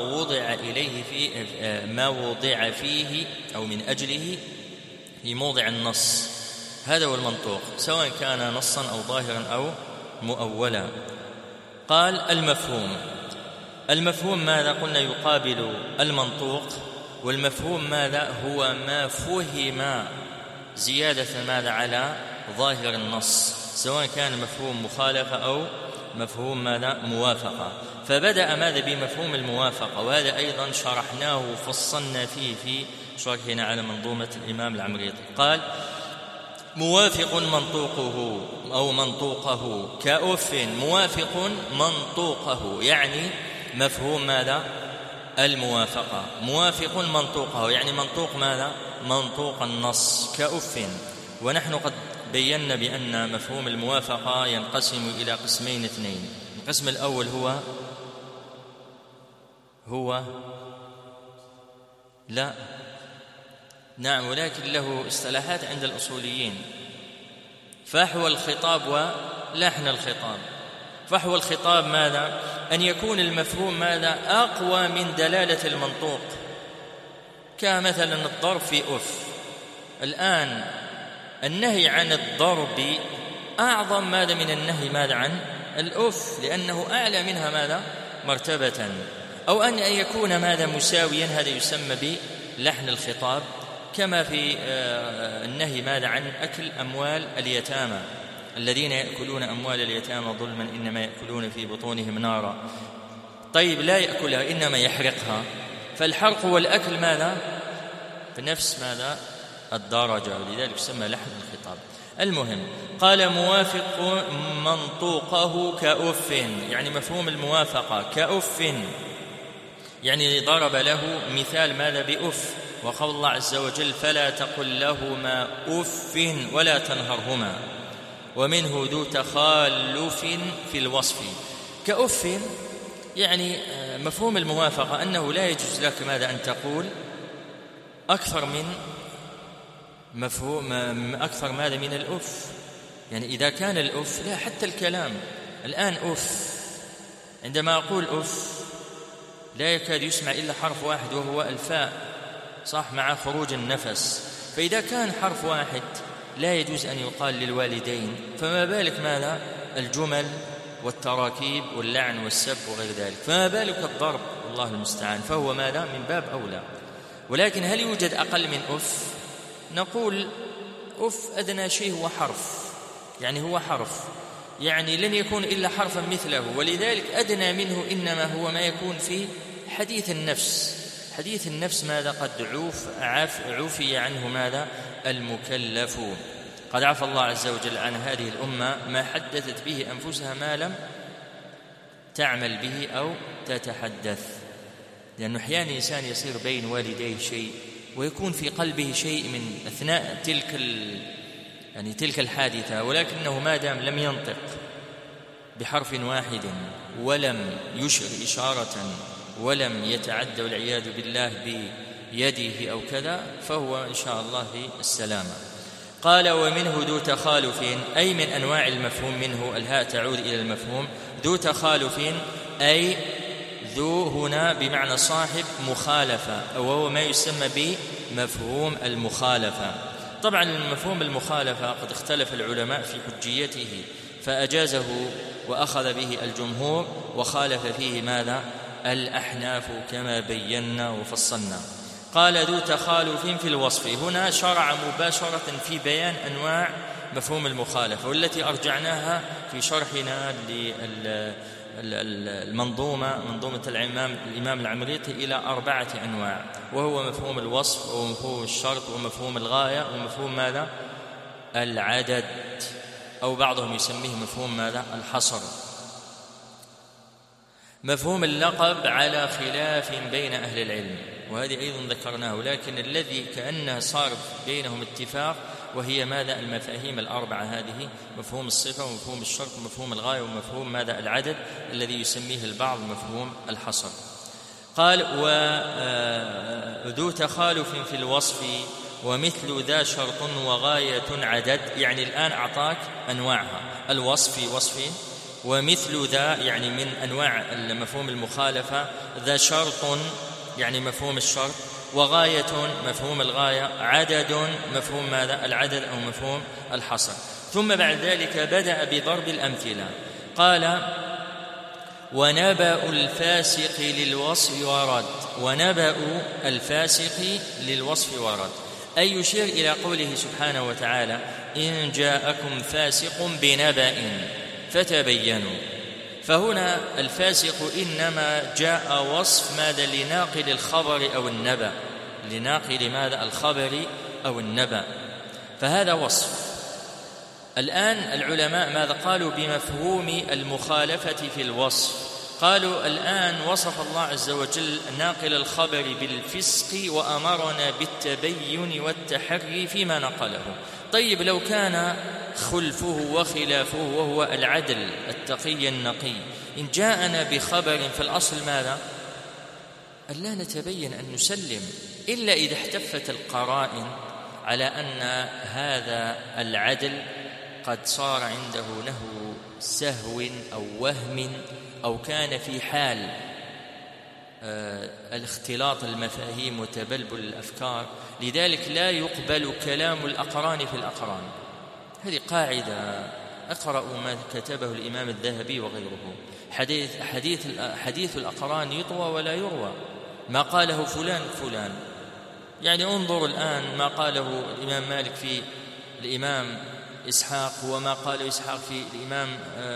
وضع فيه أو من أجله في موضع النص، هذا هو المنطوق، سواء كان نصا أو ظاهرا أو مؤولا. قال المفهوم ماذا؟ قلنا يقابل المنطوق، والمفهوم ماذا؟ هو ما فهم زيادة ماذا؟ على ظاهر النص، سواء كان مفهوم مخالفة أو مفهوم ماذا؟ موافقة. فبدأ ماذا؟ بمفهوم الموافقة، وهذا أيضا شرحناه وفصلنا فيه في شرحنا على منظومة الإمام العمريطي. قال موافق منطوقه أو منطوقه كأف، موافق منطوقه يعني مفهوم ماذا؟ الموافقة. موافق منطوقه يعني منطوق ماذا؟ منطوق النص كأف. ونحن قد بينا بأن مفهوم الموافقة ينقسم إلى قسمين اثنين. القسم الأول هو لا نعم، ولكن له اصطلاحات عند الأصوليين: فحوى الخطاب ولحن الخطاب. فحوى الخطاب ماذا؟ أن يكون المفهوم ماذا؟ أقوى من دلالة المنطوق، كمثلا الضرب في أف. الآن النهي عن الضرب أعظم ماذا من النهي ماذا عن الأف، لأنه أعلى منها ماذا؟ مرتبة. أو أن يكون ماذا؟ مساويا، هذا يسمى بلحن الخطاب، كما في النهي ماذا؟ عن أكل أموال اليتامى. الذين يأكلون أموال اليتامى ظلما إنما يأكلون في بطونهم نارا. طيب لا يأكلها إنما يحرقها، فالحرق والأكل ماذا؟ بنفس ماذا؟ الدرجة، ولذلك يسمى لحن الخطاب. المهم قال موافق منطوقه كأف، يعني مفهوم الموافقة كأف، يعني ضرب له مثال ماذا؟ بأف. وقول الله عز وجل فلا تقل لهما أف ولا تنهرهما. ومنه ذو تخالف في الوصف كأف، يعني مفهوم الموافقة أنه لا يجوز لك ماذا؟ أن تقول أكثر من مفهوم، أكثر ماذا؟ من الأف. يعني إذا كان الأف، لا حتى الكلام الآن أف، عندما أقول أف لا يكاد يسمع إلا حرف واحد وهو الفاء، صح، مع خروج النفس. فإذا كان حرف واحد لا يجوز أن يقال للوالدين، فما بالك ماذا الجمل والتراكيب واللعن والسب وغير ذلك، فما بالك الضرب، والله المستعان، فهو ماذا من باب أولى. ولكن هل يوجد أقل من أف؟ نقول أف أدنى شيء هو حرف، يعني هو حرف، يعني لن يكون إلا حرفا مثله، ولذلك أدنى منه إنما هو ما يكون في حديث النفس. حديث النفس ماذا قد عفي عنه ماذا المكلفون. قد عفى الله عز وجل عن هذه الأمة ما حدثت به أنفسها ما لم تعمل به أو تتحدث، لأنه أحيانا الإنسان يصير بين والديه شيء ويكون في قلبه شيء من أثناء تلك الحادثة، ولكنه ما دام لم ينطق بحرف واحد ولم يشر إشارة ولم يتعدى والعياذ بالله بيده أو كذا، فهو إن شاء الله في السلامة. قال ومنه ذو تخالف، أي من أنواع المفهوم منه، الهاء تعود إلى المفهوم. ذو تخالف أي ذو هنا بمعنى صاحب مخالفة، وهو ما يسمى بمفهوم المخالفة. طبعا المفهوم المخالفة قد اختلف العلماء في حجيته، فأجازه وأخذ به الجمهور، وخالف فيه ماذا الأحناف كما بينا وفصلنا. قال ذو تخالف في الوصف، هنا شرع مباشرة في بيان أنواع مفهوم المخالفة، والتي أرجعناها في شرحنا منظومة الإمام العمريطي إلى 4 أنواع، وهو مفهوم الوصف ومفهوم الشرط ومفهوم الغاية ومفهوم ماذا العدد، أو بعضهم يسميه مفهوم ماذا الحصر. مفهوم اللقب على خلاف بين أهل العلم، وهذه أيضا ذكرناه، لكن الذي كأنه صار بينهم اتفاق وهي ماذا المفاهيم 4 هذه، مفهوم الصفة ومفهوم الشرط ومفهوم الغاية ومفهوم ماذا العدد، الذي يسميه البعض مفهوم الحصر. قال وذو تخالف في الوصف ومثل ذا شرط وغاية عدد، يعني الآن أعطاك أنواعها، الوصف في وصف، ومثل ذا يعني من أنواع مفهوم المخالفة، ذا شرط يعني مفهوم الشرط، وغاية مفهوم الغاية، عدد مفهوم ماذا العدد أو مفهوم الحصر. ثم بعد ذلك بدأ بضرب الأمثلة. قال ونبأ الفاسق للوصف ورد، ونبأ الفاسق للوصف ورد، أي يشير إلى قوله سبحانه وتعالى إن جاءكم فاسق بنبأ فتبينوا، فهنا الفاسق إنما جاء وصف ماذا لناقل الخبر أو النبأ، لناقل ماذا الخبر أو النبأ، فهذا وصف. الآن العلماء ماذا قالوا بمفهوم المخالفة في الوصف؟ قالوا الآن وصف الله عز وجل ناقل الخبر بالفسق وأمرنا بالتبين والتحري فيما نقله. طيب لو كان خلفه وخلافه وهو العدل التقي النقي، إن جاءنا بخبر في الأصل ماذا؟ ألا نتبين أن نسلم، إلا إذا احتفت القرائن على أن هذا العدل قد صار عنده له سهو أو وهم، أو كان في حال الاختلاط المفاهيم وتبلبل الأفكار، لذلك لا يقبل كلام الأقران في الأقران. هذه قاعدة، اقرأوا ما كتبه الإمام الذهبي وغيره، حديث الأقران يطوى ولا يروى، ما قاله فلان، يعني انظروا الآن ما قاله الإمام مالك في الإمام إسحاق، وما قاله إسحاق في الإمام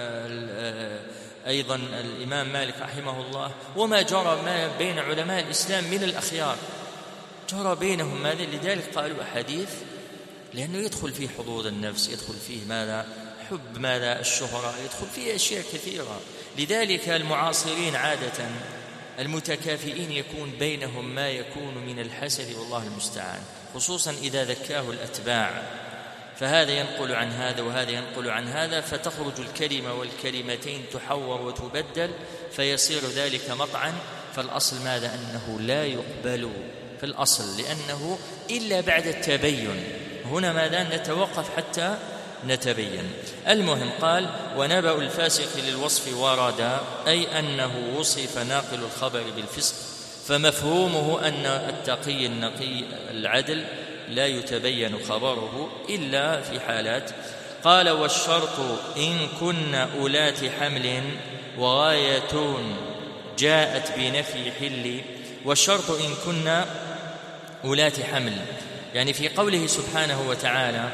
أيضا الإمام مالك رحمه الله، وما جرى ما بين علماء الإسلام من الأخيار جرى بينهم ماذا، لذلك قالوا أحاديث، لأنه يدخل فيه حظوظ النفس، يدخل فيه ماذا حب ماذا الشهرة، يدخل فيه أشياء كثيرة. لذلك المعاصرين عادة المتكافئين يكون بينهم ما يكون من الحسد والله المستعان، خصوصا إذا ذكاه الأتباع، فهذا ينقل عن هذا وهذا ينقل عن هذا، فتخرج الكلمة والكلمتين تحور وتبدل، فيصير ذلك مطعن. فالأصل ماذا أنه لا يقبل في الأصل، لأنه إلا بعد التبين، هنا ماذا نتوقف حتى نتبين. المهم قال ونبأ الفاسق للوصف ورد، أي أنه وصف ناقل الخبر بالفسق، فمفهومه أن التقي النقي العدل لا يتبين خبره إلا في حالات. قال والشرط إن كن أولات حمل وغاية جاءت بنفي حل. والشرط إن كن أولات حمل، يعني في قوله سبحانه وتعالى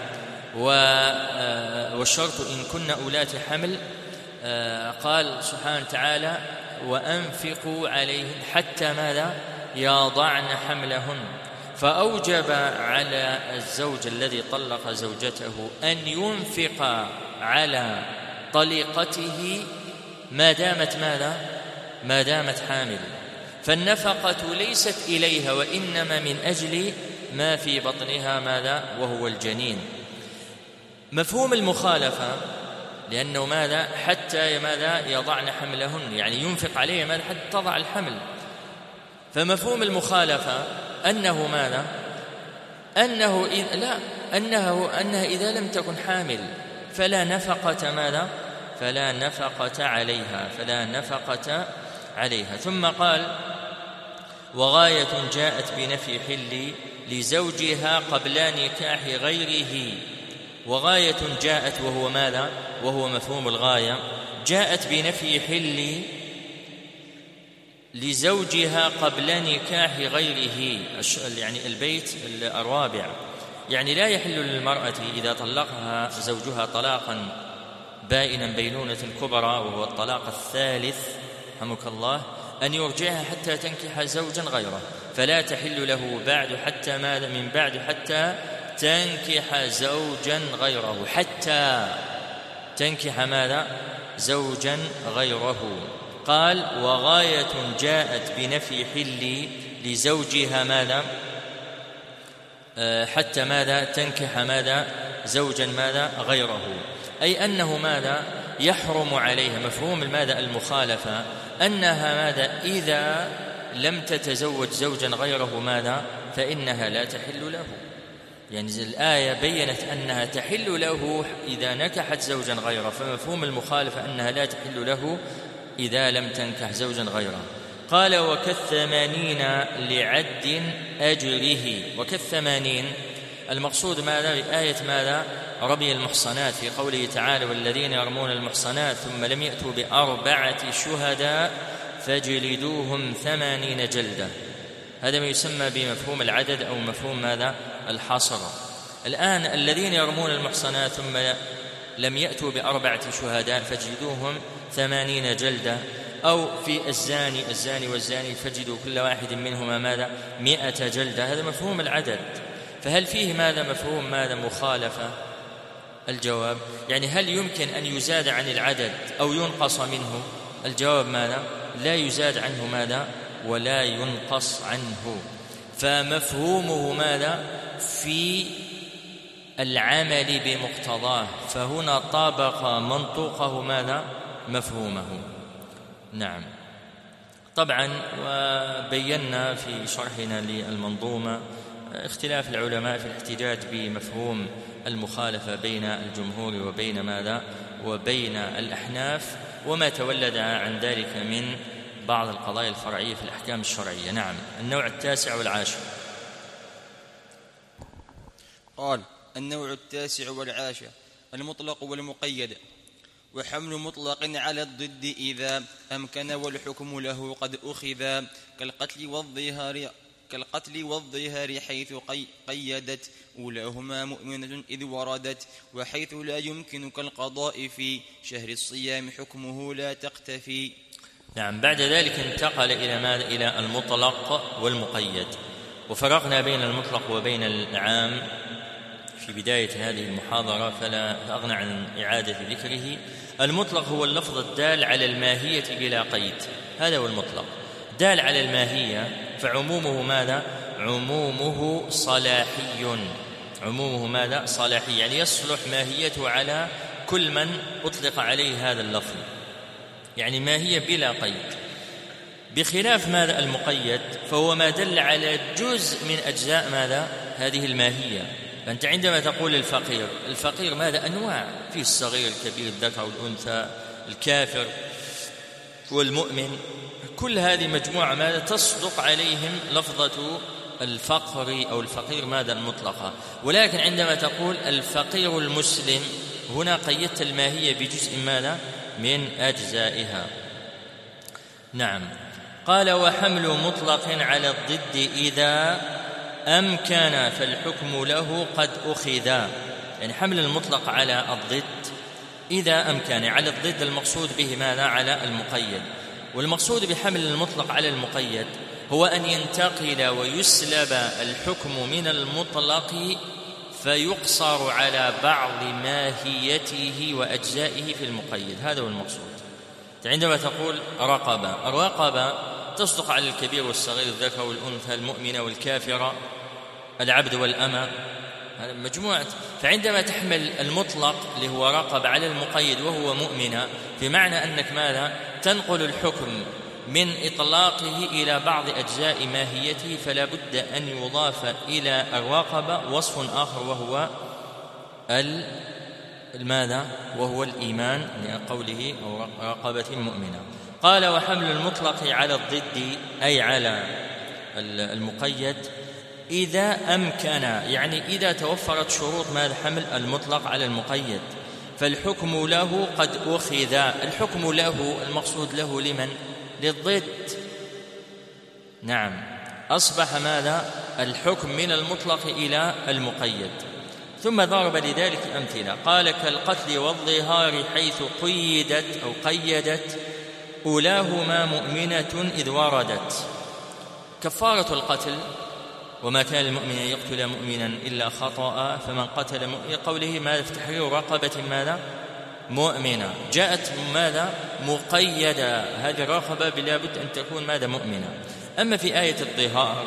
والشرط إن كن أولات حمل، قال سبحانه وتعالى وأنفقوا عليهن حتى ماذا؟ يضعن حملهن. فأوجب على الزوج الذي طلق زوجته أن ينفق على طليقته ما دامت ماذا؟ ما دامت حامل. فالنفقة ليست إليها وإنما من أجل ما في بطنها ماذا؟ وهو الجنين. مفهوم المخالفة لأنه ماذا؟ حتى ماذا؟ يضعن حملهن، يعني ينفق عليها ماذا؟ حتى تضع الحمل. فمفهوم المخالفة أنه ماذا؟ أنها إذا لم تكن حامل فلا نفقة ماذا؟ فلا نفقة عليها. ثم قال وغاية جاءت بنفي حل لزوجها قبل نكاح غيره. وغاية جاءت وهو ماذا؟ وهو مفهوم الغاية، جاءت بنفي حل لزوجها قبل نكاح غيره، يعني البيت الرابع. يعني لا يحل للمرأة إذا طلقها زوجها طلاقا بائنا بينونة كبرى وهو الطلاق الثالث رحمك الله أن يرجعها حتى تنكح زوجا غيره، فلا تحل له بعد حتى ماذا؟ من بعد حتى تنكح زوجا غيره، حتى تنكح ماذا؟ زوجا غيره. قال وغاية جاءت بنفي حل لزوجها ماذا؟ حتى ماذا؟ تنكح ماذا؟ زوجا ماذا؟ غيره، أي أنه ماذا؟ يحرم عليها. مفهوم ماذا؟ المخالفة أنها ماذا؟ إذا لم تتزوج زوجا غيره ماذا؟ فإنها لا تحل له. يعني الآية بيّنت أنها تحل له إذا نكحت زوجا غيره، فمفهوم المخالفة أنها لا تحل له إذا لم تنكح زوجا غيره. قال وكالثمانين لعد أجره. وكالثمانين المقصود ماذا؟ بآية ماذا؟ رمي المحصنات في قوله تعالى والذين يرمون المحصنات ثم لم يأتوا ب4 شهداء فاجلدوهم 80 جلدة. هذا ما يسمى بمفهوم العدد أو مفهوم ماذا؟ الحصر. الآن الذين يرمون المحصنات ثم لم يأتوا ب4 شهداء فاجلدوهم 80 جلدة، أو في الزاني والزاني فاجلدوا كل واحد منهما ماذا؟ 100 جلدة. هذا مفهوم العدد. فهل فيه ماذا؟ مفهوم ماذا؟ مخالفة. الجواب يعني هل يمكن أن يزاد عن العدد أو ينقص منه؟ الجواب ماذا؟ لا يزاد عنه ماذا؟ ولا ينقص عنه. فمفهومه ماذا؟ في العمل بمقتضاه، فهنا طابق منطوقه ماذا؟ مفهومه. نعم. طبعا وبينا في شرحنا للمنظومة اختلاف العلماء في الاحتجاج بمفهوم المخالفة بين الجمهور وبين ماذا؟ وبين الأحناف، وما تولد عن ذلك من بعض القضايا الفرعية في الأحكام الشرعية. نعم. النوع 9 والعاشر. قال النوع 9 والعاشر المطلق والمقيد. وحمل مطلق على الضد إذا أمكن والحكم له قد أخذ كالقتل والظهار حيث قيدت أولاهما مؤمنة إذ وردت، وحيث لا يمكن كالقضاء في شهر الصيام حكمه لا تقتفي. نعم. بعد ذلك انتقل إلى ماذا؟ إلى المطلق والمقيد، وفرقنا بين المطلق وبين العام في بداية هذه المحاضرة فلا أغنى عن إعادة ذكره. المطلق هو اللفظ الدال على الماهية بلا قيد، هذا هو المطلق. دال على الماهية فعمومه ماذا؟ عمومه صلاحي. عمومه ماذا؟ صلاحي، يعني يصلح ماهيته على كل من أطلق عليه هذا اللفظ، يعني ماهية بلا قيد. بخلاف ماذا؟ المقيد فهو ما دل على جزء من أجزاء ماذا؟ هذه الماهية. فأنت عندما تقول الفقير ماذا؟ أنواع، في الصغير الكبير الذكر والأنثى الكافر والمؤمن، كل هذه مجموعة ماذا؟ تصدق عليهم لفظة الفقر أو الفقير ماذا المطلقة، ولكن عندما تقول الفقير المسلم هنا قيدت الماهية بجزء ماذا من أجزائها. نعم. قال وحمل مطلق على الضد إذا أمكن فالحكم له قد أخذا، يعني حمل المطلق على الضد إذا أمكن، على الضد المقصود به ماذا؟ على المقيد. والمقصود بحمل المطلق على المقيد هو أن ينتقل ويسلب الحكم من المطلق فيقصر على بعض ماهيته وأجزائه في المقيد، هذا هو المقصود. عندما تقول رقبة، الرقبة تصدق على الكبير والصغير، الذكر والأنثى، المؤمنة والكافرة، العبد والأمة، هذا مجموعة. فعندما تحمل المطلق اللي هو رقبة على المقيد وهو مؤمنة، بمعنى أنك ماذا؟ تنقل الحكم من إطلاقه إلى بعض أجزاء ماهيته، فلا بد أن يضاف إلى الرقبة وصف آخر وهو ماذا؟ وهو الإيمان، لقوله أو رقبة مؤمنة. قال وحمل المطلق على الضد أي على المقيد إذا أمكن، يعني إذا توفرت شروط ماذا؟ حمل المطلق على المقيد، فالحكم له قد أخذ. الحكم له المقصود له لمن؟ للضد. نعم، أصبح ماذا؟ الحكم من المطلق إلى المقيد. ثم ضرب لذلك أمثلة، قال كالقتل والظهار حيث قيدت أو قيدت أولاهما مؤمنة إذ وردت. كفارة القتل وما كان المؤمن أن يقتل مؤمنا إلا خطأ فمن قتل مؤمنا، قوله ماذا؟ في تحرير رقبة ماذا؟ مؤمنة، جاءت ماذا؟ مقيدة، هذه الرقبة بلا بد أن تكون ماذا؟ مؤمنة. أما في آية الظهار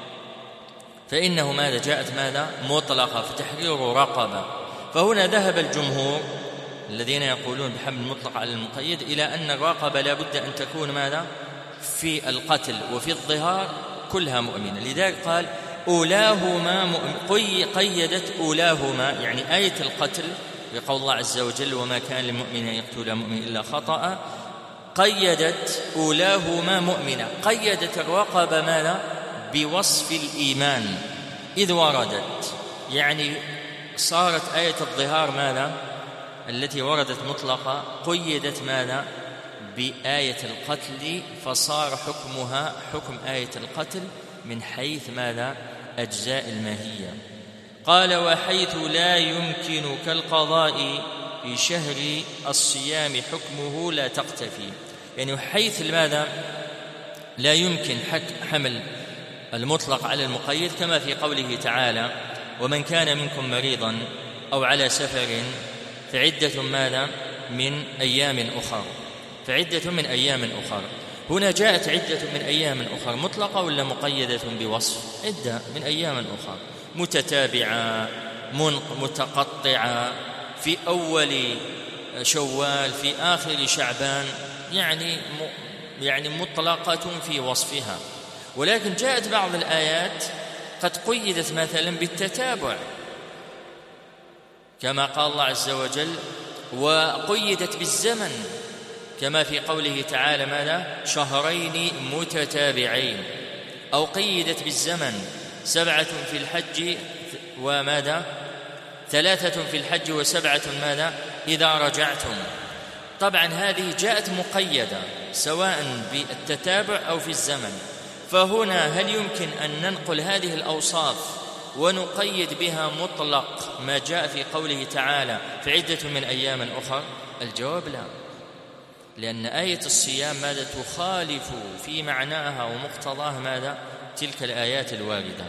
فإنه ماذا؟ جاءت ماذا؟ مطلقة في تحرير رقبة. فهنا ذهب الجمهور الذين يقولون بحمل المطلق على المقيد إلى أن الرقبة لا بد أن تكون ماذا؟ في القتل وفي الظهار كلها مؤمنة. لذلك قال أولاهما قيدت أولاهما، يعني آية القتل بقول الله عز وجل وما كان لمؤمن أن يقتل مؤمن إلا خطأ، قيدت أولاهما مؤمنة، قيدت الرقبة ماذا؟ بوصف الإيمان إذ وردت، يعني صارت آية الظهار ماذا؟ التي وردت مطلقة قيدت ماذا؟ بآية القتل، فصار حكمها حكم آية القتل من حيث ماذا؟ أجزاء الماهية. قال وحيث لا يمكن كالقضاء في شهر الصيام حكمه لا تقتفي، يعني حيث ماذا؟ لا يمكن حمل المطلق على المقيد، كما في قوله تعالى ومن كان منكم مريضا أو على سفر فعدة ماذا؟ من أيام أخر، فعدة من أيام أخر. هنا جاءت عدة من أيام أخر مطلقة ولا مقيدة بوصف؟ عدة من أيام أخر متتابعة متقطعة، في أول شوال في آخر شعبان، يعني مطلقة في وصفها. ولكن جاءت بعض الآيات قد قيدت مثلا بالتتابع كما قال الله عز وجل، وقيدت بالزمن كما في قوله تعالى ماذا؟ شهرين متتابعين، أو قيدت بالزمن 7 في الحج وماذا؟ 3 في الحج و7 ماذا؟ إذا رجعتم. طبعا هذه جاءت مقيدة سواء بالتتابع أو في الزمن. فهنا هل يمكن أن ننقل هذه الأوصاف ونقيد بها مطلق ما جاء في قوله تعالى فعدة من أيام أخر؟ الجواب لا، لأن آية الصيام ماذا؟ تخالف في معناها ومقتضاها ماذا؟ تلك الآيات الواردة.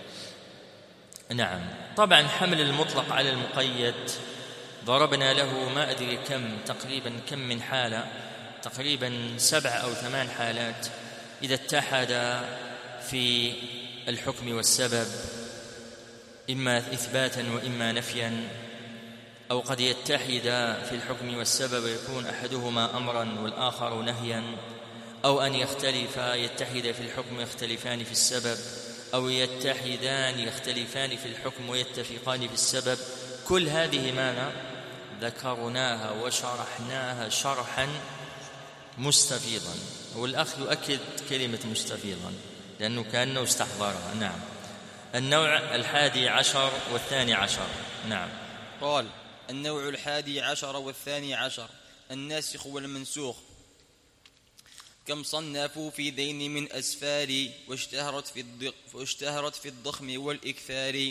نعم. طبعا حمل المطلق على المقيد ضربنا له ما أدري تقريبا كم من حالة، تقريبا 7 أو 8 حالات إذا اتحد في الحكم والسبب إما إثباتا وإما نفيا، أو قد يتحد في الحكم والسبب يكون أحدهما أمرا والآخر نهيا، أو أن يتحد في الحكم يختلفان في السبب، أو يتحدان يختلفان في الحكم ويتفقان في السبب. كل هذه ماذا؟ ذكرناها وشرحناها شرحا مستفيضا، والأخ يؤكد كلمة مستفيضا، لأنه كأنه استحضرها. نعم. النوع 11 و12. نعم. قال: النوع 11 و12 الناسخ والمنسوخ. كم صنفوا في ذين من أسفار واشتهرت في الضخم والإكثار،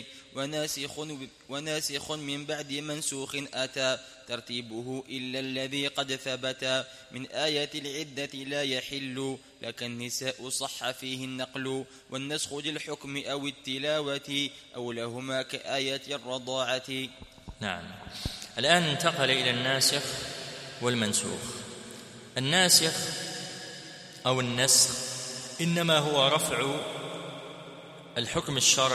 وناسخ من بعد منسوخ أتى ترتيبه إلا الذي قد ثبت، من آية العدة لا يحل لك النساء صح فيه النقل، والنسخ للحكم أو التلاوة أو لهما كآية الرضاعة. نعم. الآن انتقل إلى الناسخ والمنسوخ. الناسخ أو النسخ إنما هو رفع الحكم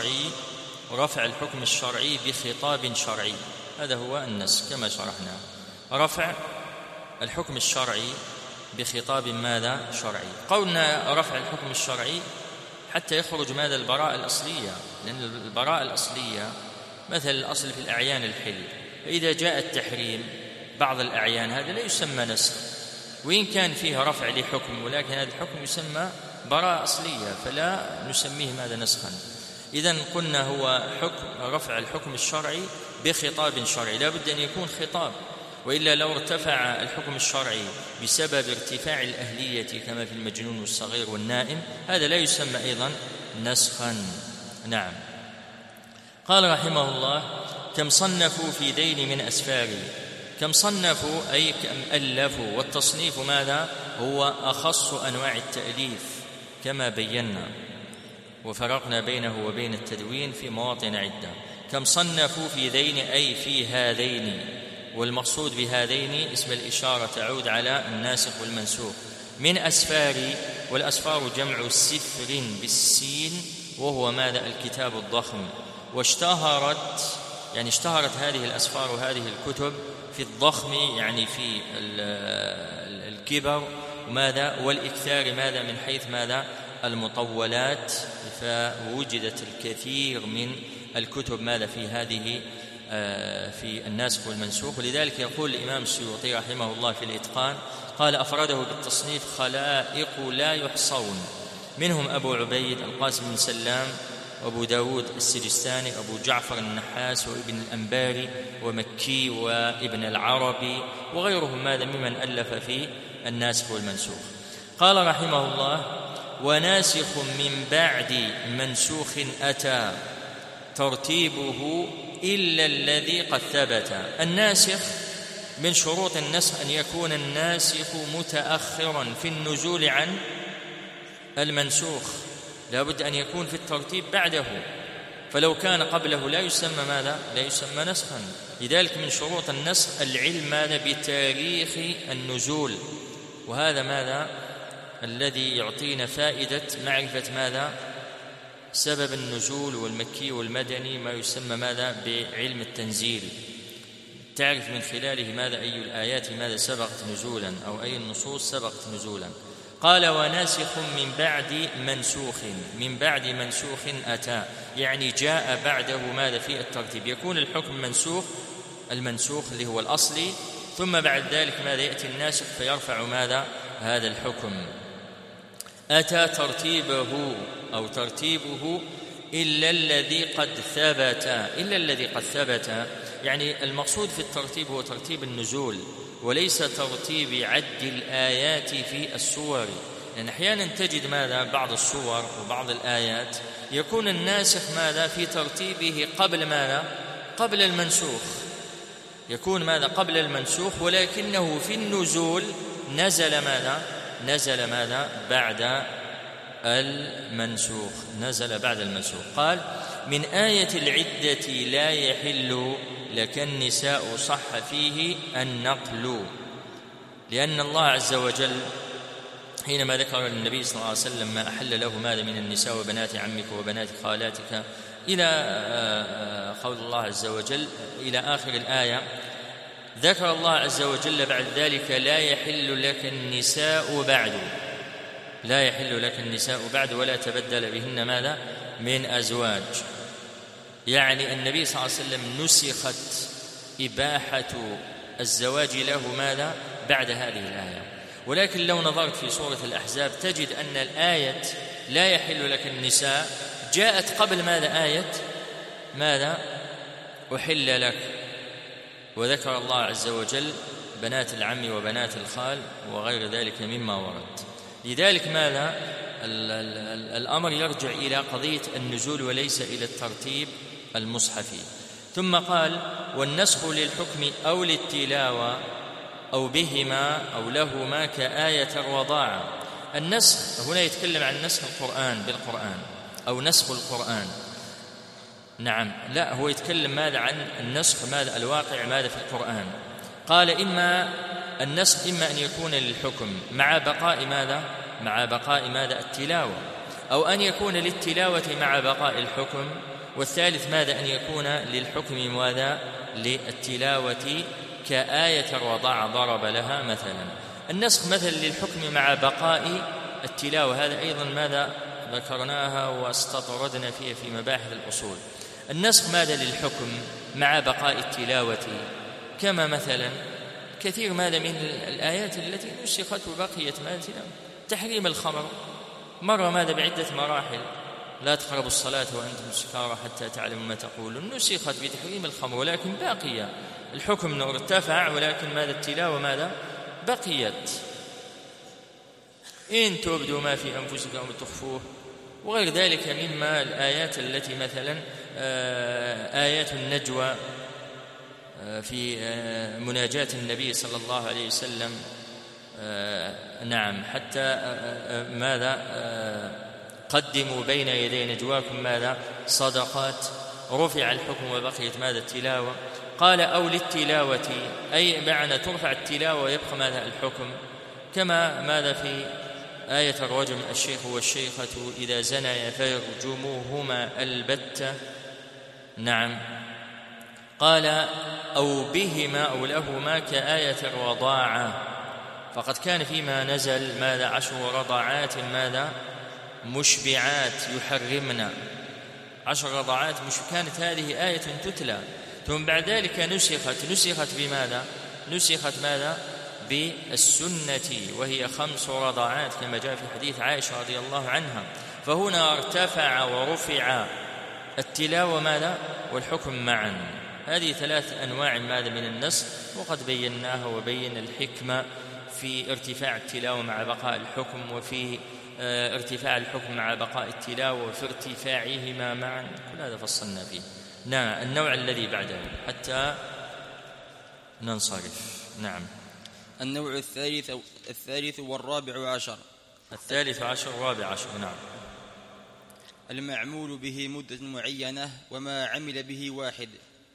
الشرعي بخطاب شرعي. هذا هو النسخ كما شرحنا، رفع الحكم الشرعي بخطاب ماذا؟ شرعي. قولنا رفع الحكم الشرعي حتى يخرج ماذا؟ البراءة الأصلية، لأن البراءة الأصلية مثل الأصل في الأعيان الحل، فإذا جاء التحريم بعض الأعيان هذا لا يسمى نسخ، وإن كان فيها رفع لحكم، ولكن هذا الحكم يسمى براءة أصلية فلا نسميه ماذا؟ نسخا. إذن قلنا هو رفع الحكم الشرعي بخطاب شرعي، لا بد أن يكون خطاب، وإلا لو ارتفع الحكم الشرعي بسبب ارتفاع الأهلية كما في المجنون والصغير والنائم، هذا لا يسمى أيضا نسخا. نعم. قال رحمه الله: كم صنفوا في دين من أسفار. كم صنفوا أي كم ألفوا، والتصنيف ماذا؟ هو أخص أنواع التأليف كما بينا وفرقنا بينه وبين التدوين في مواطن عدة. كم صنفوا في ذين أي في هذين، والمقصود بهذين اسم الإشارة تعود على الناسخ والمنسوخ. من أسفار، والأسفار جمع سفر بالسين وهو ماذا؟ الكتاب الضخم. واشتهرت يعني اشتهرت هذه الأسفار وهذه الكتب في الضخم يعني في الكبر وماذا؟ والإكثار ماذا؟ من حيث ماذا؟ المطولات، فوجدت الكثير من الكتب ماذا؟ في هذه في الناسخ والمنسوخ. ولذلك يقول الإمام السيوطي رحمه الله في الإتقان قال: أفرده بالتصنيف خلائق لا يحصون، منهم أبو عبيد القاسم بن سلام، وأبو داود السجستاني، أبو جعفر النحاس، وابن الأنباري، ومكي، وابن العربي، وغيرهم ماذا؟ ممن ألف في الناسخ والمنسوخ. قال رحمه الله: وناسخ من بعد منسوخ أتى ترتيبه إلا الذي قد ثبت. الناسخ من شروط النسخ أن يكون الناسخ متأخرا في النزول عن المنسوخ، لا بد أن يكون في الترتيب بعده، فلو كان قبله لا يسمى ماذا؟ لا يسمى نسخا. لذلك من شروط النسخ العلم ماذا؟ بتاريخ النزول، وهذا ماذا؟ الذي يعطينا فائدة معرفة ماذا؟ سبب النزول والمكي والمدني، ما يسمى ماذا؟ بعلم التنزيل، تعرف من خلاله ماذا؟ أي الآيات ماذا سبقت نزولا، أو أي النصوص سبقت نزولا. قال: وناسخ من بعد منسوخ، من بعد منسوخ أتى يعني جاء بعده ماذا؟ في الترتيب، يكون الحكم منسوخ، المنسوخ اللي هو الأصلي، ثم بعد ذلك ماذا؟ يأتي الناسخ فيرفع ماذا؟ هذا الحكم. أتى ترتيبه أو ترتيبه إلا الذي قد ثبت. إلا الذي قد ثبت يعني المقصود في الترتيب هو ترتيب النزول، وليس ترتيب عد الآيات في السور، لأن أحيانا تجد ماذا؟ بعض السور وبعض الآيات يكون الناسخ ماذا؟ في ترتيبه قبل ماذا؟ قبل المنسوخ، يكون ماذا؟ قبل المنسوخ، ولكنه في النزول نزل ماذا؟ نزل ماذا؟ بعد المنسوخ، نزل بعد المنسوخ. قال: من آية العدة لا يحل لك النساء صح فيه النقل، لأن الله عز وجل حينما ذكر النبي صلى الله عليه وسلم ما أحل له ماذا؟ من النساء وبنات عمك وبنات خالاتك إلى قول الله عز وجل إلى آخر الآية، ذكر الله عز وجل بعد ذلك: لا يحل لك النساء بعد، لا يحل لك النساء بعد ولا تبدل بهن ماذا؟ من أزواج. يعني النبي صلى الله عليه وسلم نسخت إباحة الزواج له ماذا؟ بعد هذه الآية. ولكن لو نظرت في سورة الأحزاب تجد أن الآية لا يحل لك النساء جاءت قبل ماذا؟ آية ماذا؟ أحل لك. وذكر الله عز وجل بنات العم وبنات الخال وغير ذلك مما ورد. لذلك ماذا؟ الأمر يرجع إلى قضية النزول وليس إلى الترتيب المصحفي. ثم قال: والنسخ للحكم أو للتلاوة أو بهما أو لهما كآية الرضاعة. النسخ هنا يتكلم عن نسخ القرآن بالقرآن أو نسخ القرآن. نعم، لا، هو يتكلم ماذا؟ عن النسخ ماذا؟ الواقع ماذا في القرآن. قال: إما النسخ إما أن يكون للحكم مع بقاء ماذا؟ مع بقاء ماذا؟ التلاوة، أو أن يكون للتلاوة مع بقاء الحكم. والثالث ماذا؟ أن يكون للحكم ماذا؟ للتلاوة كآية الرضاعة ضرب لها مثلا. النسخ مثل للحكم مع بقاء التلاوة، هذا أيضا ماذا؟ ذكرناها واستطردنا فيها في مباحث الأصول. النسخ ماذا؟ للحكم مع بقاء التلاوة، كما مثلا كثير ماذا من الآيات التي نسخت وبقيت ماذا؟ تحريم الخمر مر ماذا؟ بعدة مراحل: لا تقربوا الصلاة وأنتم سكارى حتى تعلموا ما تقولون. نسخت بتحريم الخمر ولكن باقية، الحكم ارتفع ولكن ماذا؟ التلاوة ماذا؟ بقيت. إن تبدوا ما في أنفسكم أو تخفوه وغير ذلك مما الآيات التي مثلا آيات النجوى في مناجاة النبي صلى الله عليه وسلم. نعم، حتى ماذا؟ قدموا بين يدي نجواكم ماذا؟ صدقات. رفع الحكم وبقيت ماذا؟ التلاوة. قال: أو للتلاوة، أي معنى ترفع التلاوة ويبقى ماذا؟ الحكم، كما ماذا في آية الرجم: الشيخ والشيخة إذا زنيا فيرجموهما البتة. نعم. قال: أو بهما أو لهما كآية الرضاعة، فقد كان فيما نزل ماذا؟ 10 رضاعات ماذا؟ مشبعات يحرمنا، 10 رضاعات كانت هذه آية تتلى. ثم بعد ذلك نسخت بماذا؟ نسخت ماذا؟ بالسنة، وهي 5 رضاعات كما جاء في حديث عائشة رضي الله عنها. فهنا ارتفع ورفع التلاوة ماذا؟ والحكم معا. هذه 3 أنواع ماذا؟ من النسخ، وقد بيناها وبين الحكمة في ارتفاع التلاوة مع بقاء الحكم، وفي ارتفاع الحكم مع بقاء التلاوة، وفي ارتفاعهما معا. كل هذا فصلنا فيه. نعم. النوع الذي بعده حتى ننصرف. نعم. النوع الثالث والرابع عشر. الثالث عشر والرابع عشر. نعم. المعمول به مدة معينة وما عمل به واحد.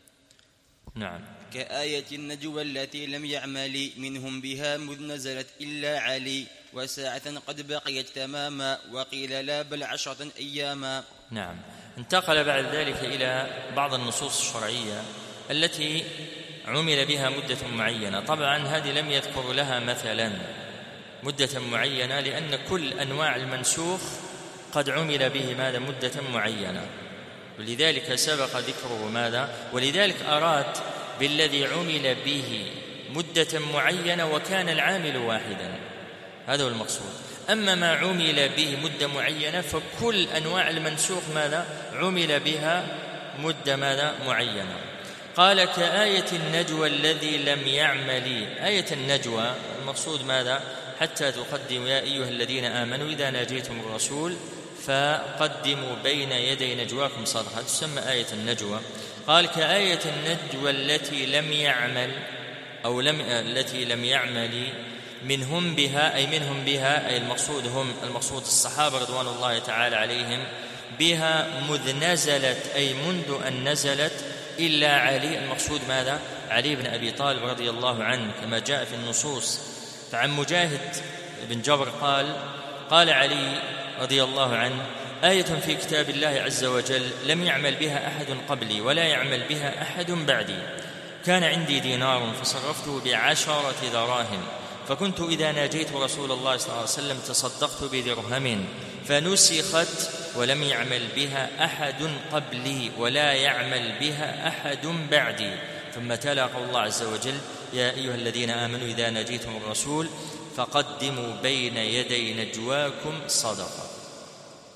نعم. كآية النجوى التي لم يعمل منهم بها مذ نزلت إلا علي وساعة قد بقيت تماما، وقيل لا بل 10 أياما. نعم. انتقل بعد ذلك إلى بعض النصوص الشرعية التي عمل بها مدة معينة. طبعا هذه لم يذكر لها مثلا مدة معينة، لأن كل أنواع المنسوخ قد عمل به ماذا؟ مدة معينة، ولذلك سبق ذكره ماذا؟ ولذلك أراد بالذي عمل به مدة معينة وكان العامل واحدا، هذا هو المقصود. أما ما عمل به مدة معينة فكل أنواع المنسوخ ماذا؟ عمل بها مدة ماذا؟ معينة. قال: كآية النجوى الذي لم يعمل. آية النجوى المقصود ماذا؟ حتى تقدم يا أيها الذين آمنوا إذا ناجيتم الرسول فقدموا بين يدي نجواكم صدقة، تسمى آية النجوى. قال: كآية النجوى التي لم يعمل أو التي لم يعمل منهم بها، أي منهم بها، أي المقصود الصحابة رضوان الله تعالى عليهم، بها مذ نزلت، أي منذ أن نزلت، إلا علي. المقصود ماذا؟ علي بن أبي طالب رضي الله عنه كما جاء في النصوص. فعن مجاهد بن جبر قال علي رضي الله عنه: آية في كتاب الله عز وجل لم يعمل بها أحد قبلي ولا يعمل بها أحد بعدي. كان عندي دينار فصرفته ب10 دراهم، فكنت إذا ناجيت رسول الله صلى الله عليه وسلم تصدقت بدرهم، فنسخت ولم يعمل بها أحد قبلي ولا يعمل بها أحد بعدي. ثم تلا قول الله عز وجل: يا أيها الذين آمنوا إذا ناجيتم الرسول فقدموا بين يدي نجواكم صدقة.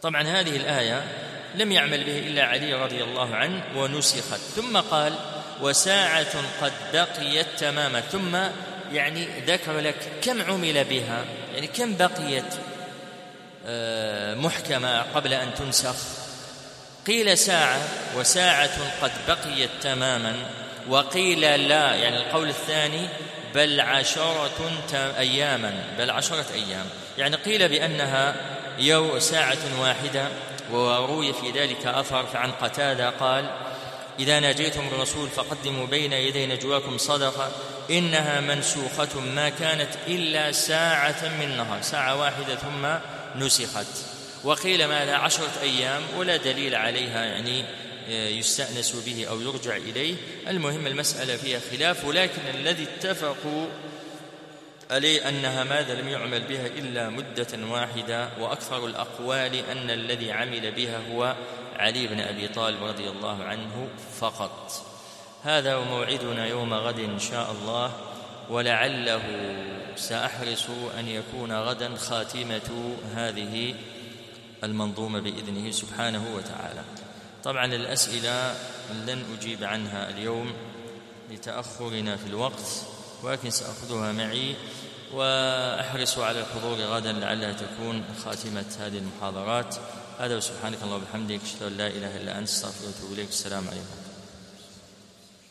طبعا هذه الآية لم يعمل به إلا علي رضي الله عنه ونسخت. ثم قال وساعة قد بقيت تماما، ثم يعني ذكر لك كم عمل بها، يعني كم بقيت محكمة قبل أن تنسخ. قيل ساعة، وساعة قد بقيت تماما، وقيل لا، يعني القول الثاني بل 10 أياما، بل 10 أيام، يعني قيل بأنها ساعة واحدة. وروي في ذلك أثر عن قتادة قال إذا ناجيتم الرسول فقدموا بين يدي نجواكم صدقة إنها منسوخة ما كانت إلا ساعة من نهار، ساعة واحدة ثم نسخت. وقيل ماذا 10 أيام، ولا دليل عليها يعني يستأنس به أو يرجع إليه. المهم المسألة فيها خلاف، ولكن الذي اتفقوا عليه أنها ماذا لم يعمل بها إلا مدة واحدة، وأكثر الأقوال أن الذي عمل بها هو علي بن أبي طالب رضي الله عنه فقط. هذا وموعدنا يوم غد إن شاء الله، ولعله سأحرص أن يكون غدا خاتمة هذه المنظومة بإذنه سبحانه وتعالى. طبعا الأسئلة لن أجيب عنها اليوم لتأخرنا في الوقت، ولكن سأخذها معي وأحرص على الحضور غدا لعلها تكون خاتمة هذه المحاضرات. هذا وسبحانك اللهم وبحمدك أشهد أن لا إله إلا أنت أستغفرك وأتوب إليك. السلام عليكم.